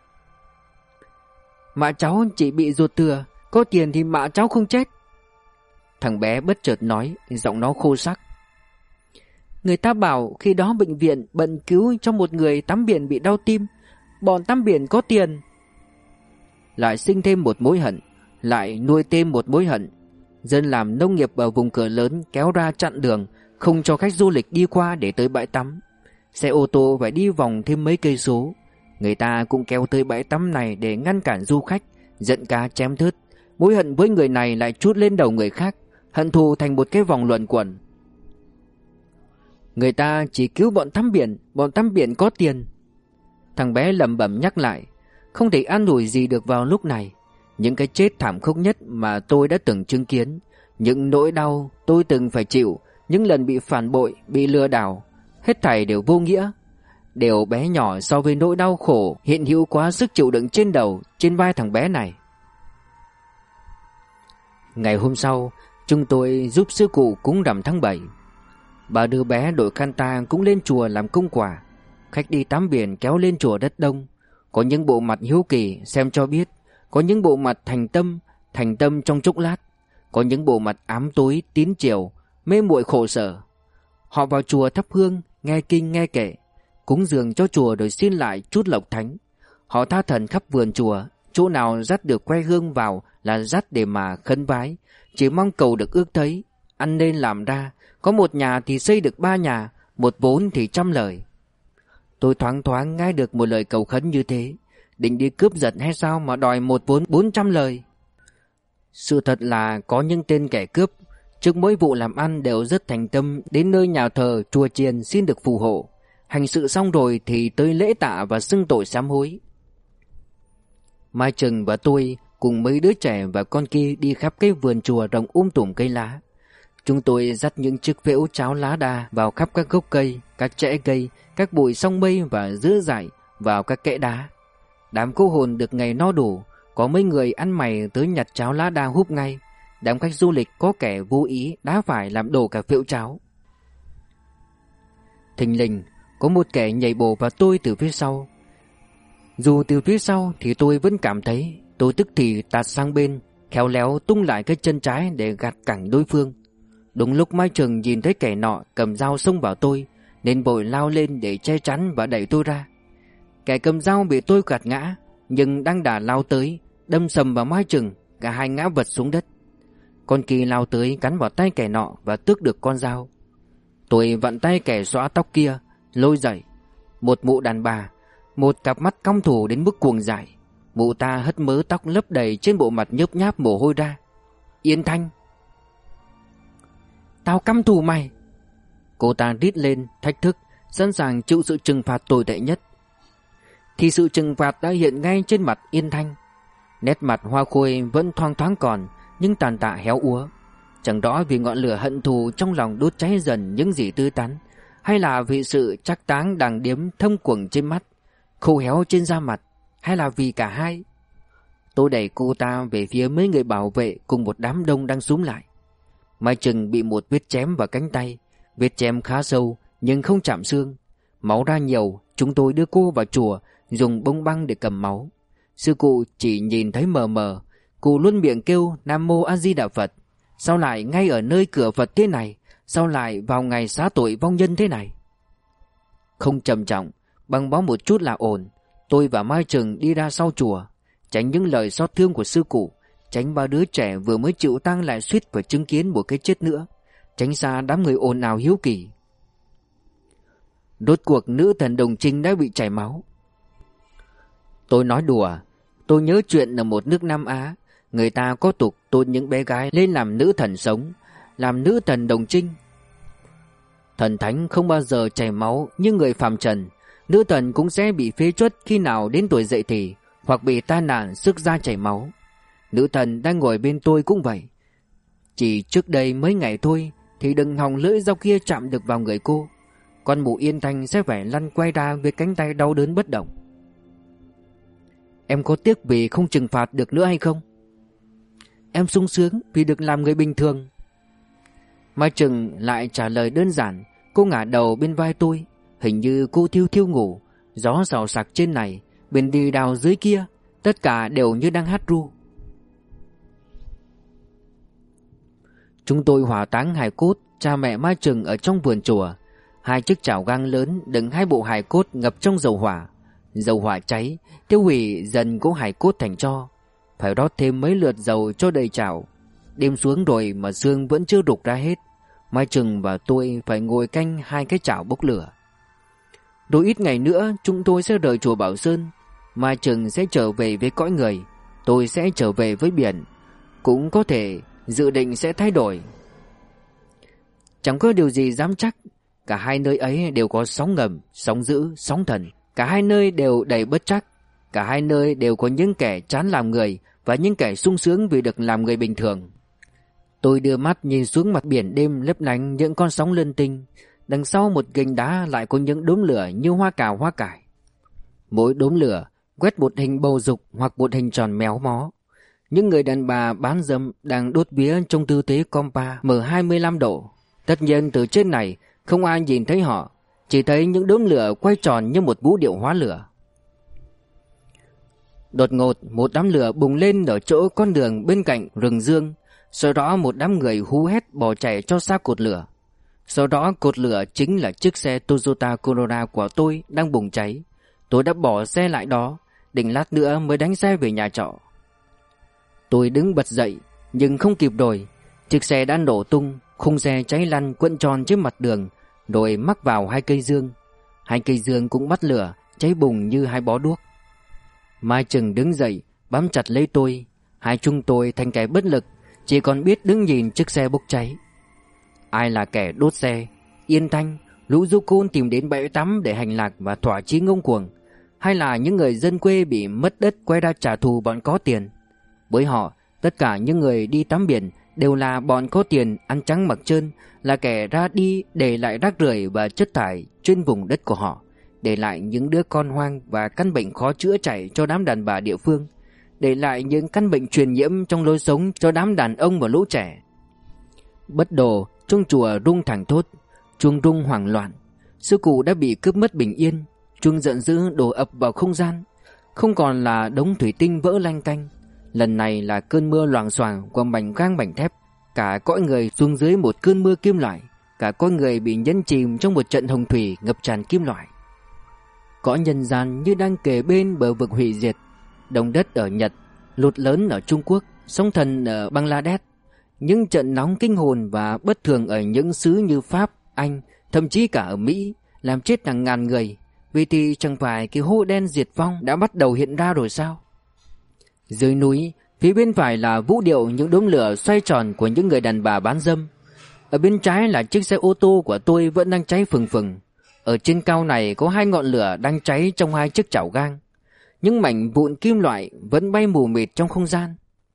Mạ cháu chỉ bị ruột thừa, có tiền thì mạ cháu không chết. Thằng bé bất chợt nói, giọng nó khô sắc. Người ta bảo khi đó bệnh viện bận cứu cho một người tắm biển bị đau tim. Bọn tắm biển có tiền. Lại sinh thêm một mối hận, lại nuôi thêm một mối hận. Dân làm nông nghiệp ở vùng cửa lớn kéo ra chặn đường, không cho khách du lịch đi qua để tới bãi tắm. Xe ô tô phải đi vòng thêm mấy cây số. Người ta cũng kéo tới bãi tắm này để ngăn cản du khách, giận cá chém thớt. Mối hận với người này lại trút lên đầu người khác, hận thù thành một cái vòng luẩn quẩn. Người ta chỉ cứu bọn tắm biển có tiền. Thằng bé lẩm bẩm nhắc lại, không thể an ủi gì được vào lúc này. Những cái chết thảm khốc nhất mà tôi đã từng chứng kiến, những nỗi đau tôi từng phải chịu, những lần bị phản bội, bị lừa đảo, hết thảy đều vô nghĩa, đều bé nhỏ so với nỗi đau khổ hiện hữu quá sức chịu đựng trên đầu, trên vai thằng bé này. Ngày hôm sau, chúng tôi giúp sư cụ cúng rằm tháng 7. Bà đưa bé đội khăn tang cũng lên chùa làm công quả. Khách đi tắm biển kéo lên chùa rất đông. Có những bộ mặt hiếu kỳ xem cho biết, có những bộ mặt thành tâm trong chốc lát, có những bộ mặt ám tối tín chiều, mê muội khổ sở. Họ vào chùa thắp hương, nghe kinh nghe kệ, cúng dường cho chùa rồi xin lại chút lộc thánh. Họ tha thần khắp vườn chùa, chỗ nào dắt được que hương vào là dắt để mà khấn vái, chỉ mong cầu được ước thấy. Ăn nên làm ra, có một nhà thì xây được 3 nhà, một vốn thì 100 lời. Tôi thoáng thoáng nghe được một lời cầu khấn như thế, định đi cướp giật hay sao mà đòi một vốn 400 lời. Sự thật là có những tên kẻ cướp trước mỗi vụ làm ăn đều rất thành tâm đến nơi nhà thờ chùa chiền xin được phù hộ. Hành sự xong rồi thì tới lễ tạ và xưng tội sám hối. Mai Trừng và tôi cùng mấy đứa trẻ và con kia đi khắp cái vườn chùa rộng tùm cây lá. Chúng tôi dắt những chiếc phễu cháo lá đa vào khắp các gốc cây, các chẽ cây, các bụi song mây và giữa dải vào các kẽ đá. Đám cô hồn được ngày no đủ, có mấy người ăn mày tới nhặt cháo lá đa húp ngay. Đám khách du lịch có kẻ vô ý đá phải làm đổ cả phễu cháo. Thình lình có một kẻ nhảy bổ vào tôi từ phía sau. Dù từ phía sau thì tôi vẫn cảm thấy. Tôi tức thì tạt sang bên, khéo léo tung lại cái chân trái để gạt cẳng đối phương. Đúng lúc Mai Trừng nhìn thấy kẻ nọ cầm dao xông vào tôi, nên vội lao lên để che chắn và đẩy tôi ra. Kẻ cầm dao bị tôi gạt ngã, nhưng đang đà lao tới, đâm sầm vào Mai Trừng, cả hai ngã vật xuống đất. Con kia lao tới cắn vào tay kẻ nọ và tước được con dao. Tôi vặn tay kẻ xõa tóc kia, lôi dậy. Một mụ đàn bà, một cặp mắt căm thù đến mức cuồng dại. Mụ ta hất mớ tóc lấp đầy trên bộ mặt nhớp nháp mồ hôi ra. Yên Thanh, tao căm thù mày. Cô ta rít lên thách thức, sẵn sàng chịu sự trừng phạt tồi tệ nhất. Thì sự trừng phạt đã hiện ngay trên mặt Yên Thanh. Nét mặt hoa khôi vẫn thoang thoáng còn, nhưng tàn tạ héo úa. Chẳng rõ vì ngọn lửa hận thù trong lòng đốt cháy dần những gì tươi tắn, hay là vì sự trắc táng đằng điếm thâm quầng trên mắt, khô héo trên da mặt, hay là vì cả hai. Tôi đẩy cô ta về phía mấy người bảo vệ cùng một đám đông đang xúm lại. Mai Trừng bị một vết chém vào cánh tay, Vết chém khá sâu nhưng không chạm xương. Máu ra nhiều, chúng tôi đưa cô vào chùa, dùng bông băng để cầm máu. Sư cụ chỉ nhìn thấy mờ mờ. Cụ luôn miệng kêu Nam Mô A Di Đà Phật. Sao lại ngay ở nơi cửa Phật thế này? Sao lại vào ngày xá tội vong nhân thế này? Không trầm trọng, băng bó một chút là ổn. Tôi và Mai Trừng đi ra sau chùa, tránh những lời xót thương của sư cụ, tránh ba đứa trẻ vừa mới chịu tang lại suýt phải chứng kiến một cái chết nữa, tránh xa đám người ồn ào hiếu kỳ. Rốt cuộc nữ thần Đồng Trinh đã bị chảy máu. Tôi nói đùa. Tôi nhớ chuyện ở một nước Nam Á, người ta có tục tôn những bé gái lên làm nữ thần sống, làm nữ thần Đồng Trinh. Thần thánh không bao giờ chảy máu như người phàm trần. Nữ thần cũng sẽ bị phế truất khi nào đến tuổi dậy thì, hoặc bị tai nạn sức da chảy máu. Nữ thần đang ngồi bên tôi cũng vậy. Chỉ trước đây mấy ngày thôi thì đừng hòng lưỡi dao kia chạm được vào người cô. Con mụ Yên Thanh sẽ phải lăn quay ra với cánh tay đau đớn bất động. Em có tiếc vì không trừng phạt được nữa hay không? Em sung sướng vì được làm người bình thường. Mai Trừng lại trả lời đơn giản. Cô ngả đầu bên vai tôi. Hình như cô thiêu thiêu ngủ. Gió xào xạc trên này, bên đi đào dưới kia, tất cả đều như đang hát ru. Chúng tôi hỏa táng hài cốt cha mẹ Mai Trừng ở trong vườn chùa. 2 chiếc chảo gang lớn đựng 2 bộ hài cốt ngập trong dầu hỏa. Dầu hỏa cháy, tiêu hủy dần cỗ hài cốt thành tro. Phải rót thêm mấy lượt dầu cho đầy chảo. Đêm xuống rồi mà xương vẫn chưa rục ra hết. Mai Trừng và tôi phải ngồi canh 2 cái chảo bốc lửa. Rồi ít ngày nữa chúng tôi sẽ rời chùa Bảo Sơn. Mai Trừng sẽ trở về với cõi người, tôi sẽ trở về với biển. Cũng có thể dự định sẽ thay đổi. Chẳng có điều gì dám chắc. Cả hai nơi ấy đều có sóng ngầm, sóng dữ, sóng thần. Cả hai nơi đều đầy bất trắc. Cả hai nơi đều có những kẻ chán làm người và những kẻ sung sướng vì được làm người bình thường. Tôi đưa mắt nhìn xuống mặt biển đêm lấp lánh những con sóng lân tinh. Đằng sau một gành đá lại có những đốm lửa như hoa cào hoa cải. Mỗi đốm lửa quét một hình bầu dục hoặc một hình tròn méo mó. Những người đàn bà bán dâm đang đốt vía trong tư thế compa mở 25 độ. Tất nhiên từ trên này không ai nhìn thấy họ, chỉ thấy những đốm lửa quay tròn như một vũ điệu hóa lửa. Đột ngột một đám lửa bùng lên ở chỗ con đường bên cạnh rừng dương. Sau đó một đám người hú hét bỏ chạy cho xa cột lửa. Sau đó cột lửa chính là chiếc xe Toyota Corolla của tôi đang bùng cháy. Tôi đã bỏ xe lại đó, định lát nữa mới đánh xe về nhà trọ. Tôi đứng bật dậy, nhưng không kịp rồi. Chiếc xe đã nổ tung, khung xe cháy lăn quận tròn trên mặt đường, rồi mắc vào 2 cây dương. 2 cây dương cũng bắt lửa, cháy bùng như 2 bó đuốc. Mai Trừng đứng dậy, bám chặt lấy tôi. Hai chúng tôi thành kẻ bất lực, chỉ còn biết đứng nhìn chiếc xe bốc cháy. Ai là kẻ đốt xe? Yên Thanh, lũ du côn tìm đến bãi tắm để hành lạc và thỏa chí ngông cuồng, hay là những người dân quê bị mất đất quay ra trả thù bọn có tiền? Với họ, tất cả những người đi tắm biển đều là bọn có tiền ăn trắng mặc trơn, là kẻ ra đi để lại rác rưởi và chất thải trên vùng đất của họ, để lại những đứa con hoang và căn bệnh khó chữa chạy cho đám đàn bà địa phương, để lại những căn bệnh truyền nhiễm trong lối sống cho đám đàn ông và lũ trẻ. Bất đồ, trong chùa rung thẳng thốt, chuông rung hoảng loạn. Sư cụ đã bị cướp mất bình yên. Chuông giận dữ đổ ập vào không gian. Không còn là đống thủy tinh vỡ lanh canh. Lần này là cơn mưa loảng xoảng qua mảnh gang mảnh thép. Cả cõi người xuống dưới một cơn mưa kim loại. Cả cõi người bị nhấn chìm trong một trận hồng thủy ngập tràn kim loại. Cõi nhân gian như đang kề bên bờ vực hủy diệt. Động đất ở Nhật, lụt lớn ở Trung Quốc, sóng thần ở Bangladesh. Những trận nóng kinh hồn và bất thường ở những xứ như Pháp, Anh, thậm chí cả ở Mỹ, làm chết hàng ngàn người. Vì thì chẳng phải cái hố đen diệt vong đã bắt đầu hiện ra rồi sao? Dưới núi, phía bên phải là vũ điệu những đốm lửa xoay tròn của những người đàn bà bán dâm. Ở bên trái là chiếc xe ô tô của tôi vẫn đang cháy phừng phừng. Ở trên cao này có 2 ngọn lửa đang cháy trong 2 chiếc chảo gang. Những mảnh vụn kim loại vẫn bay mù mịt trong không gian.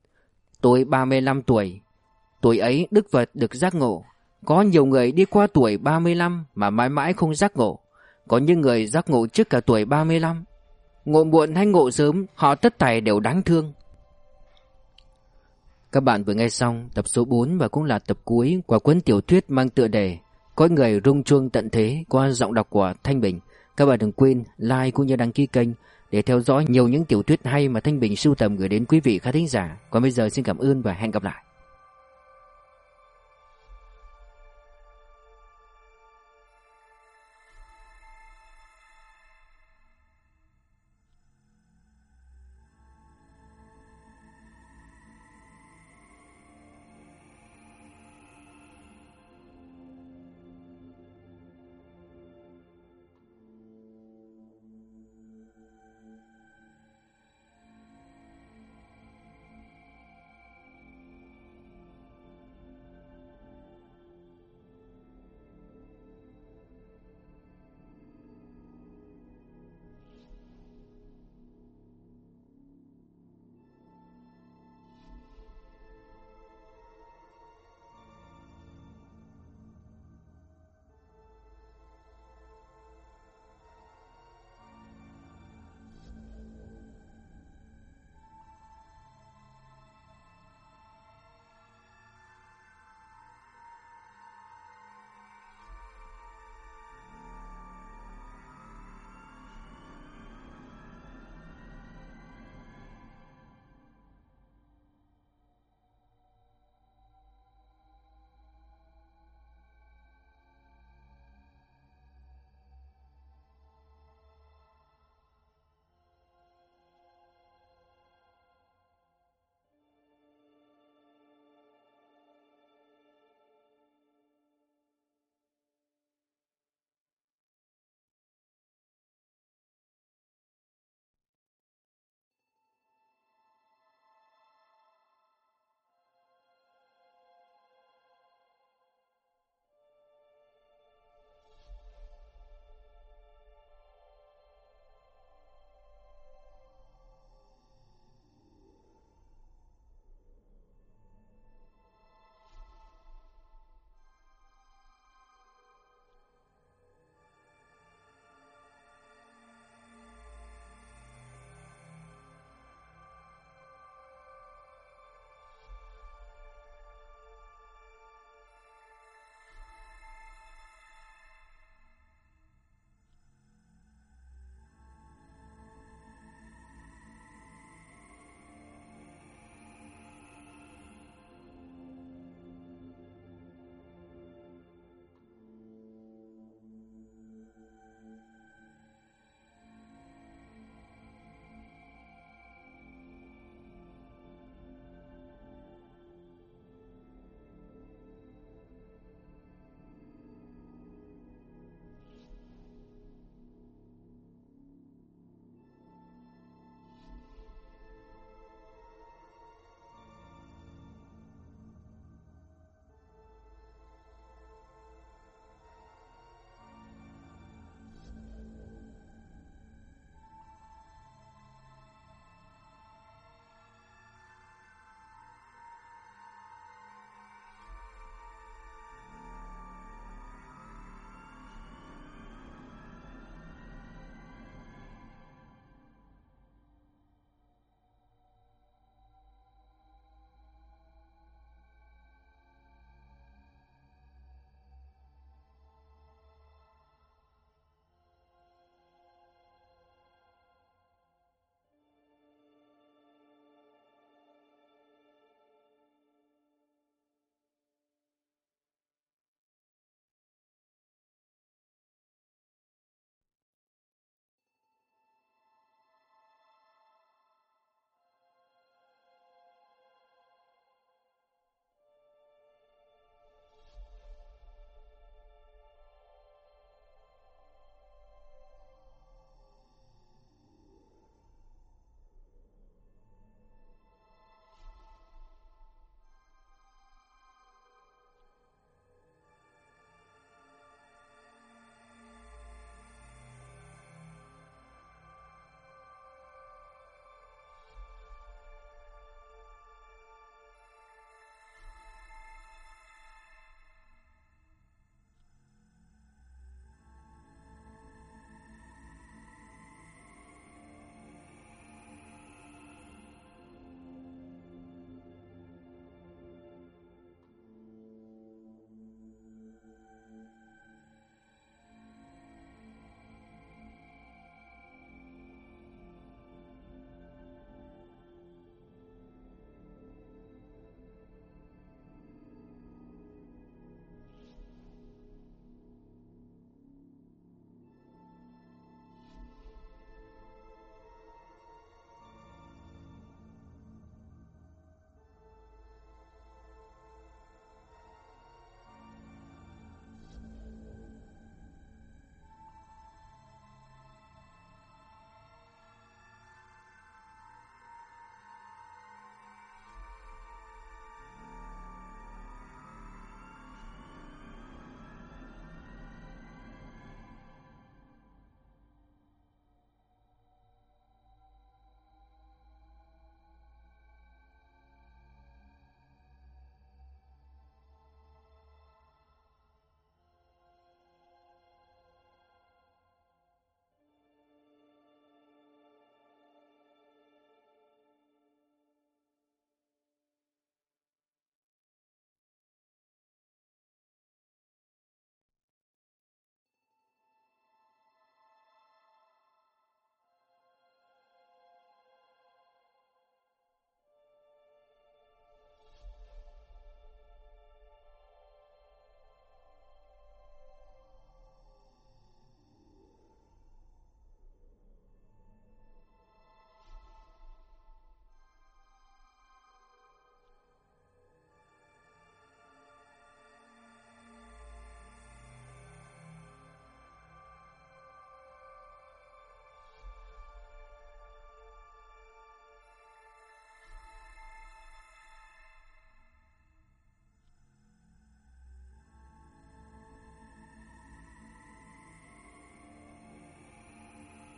Tôi 35 tuổi. Tuổi ấy Đức Phật được giác ngộ. Có nhiều người đi qua tuổi 35 mà mãi mãi không giác ngộ. Có những người giác ngộ trước cả tuổi 35. Ngộ muộn hay ngộ sớm, họ tất thảy đều đáng thương. Các bạn vừa nghe xong tập số 4 và cũng là tập cuối của cuốn tiểu thuyết mang tựa đề Có người rung chuông tận thế qua giọng đọc của Thanh Bình. Các bạn đừng quên like cũng như đăng ký kênh để theo dõi nhiều những tiểu thuyết hay mà Thanh Bình sưu tầm gửi đến quý vị khán thính giả. Còn bây giờ xin cảm ơn và hẹn gặp lại.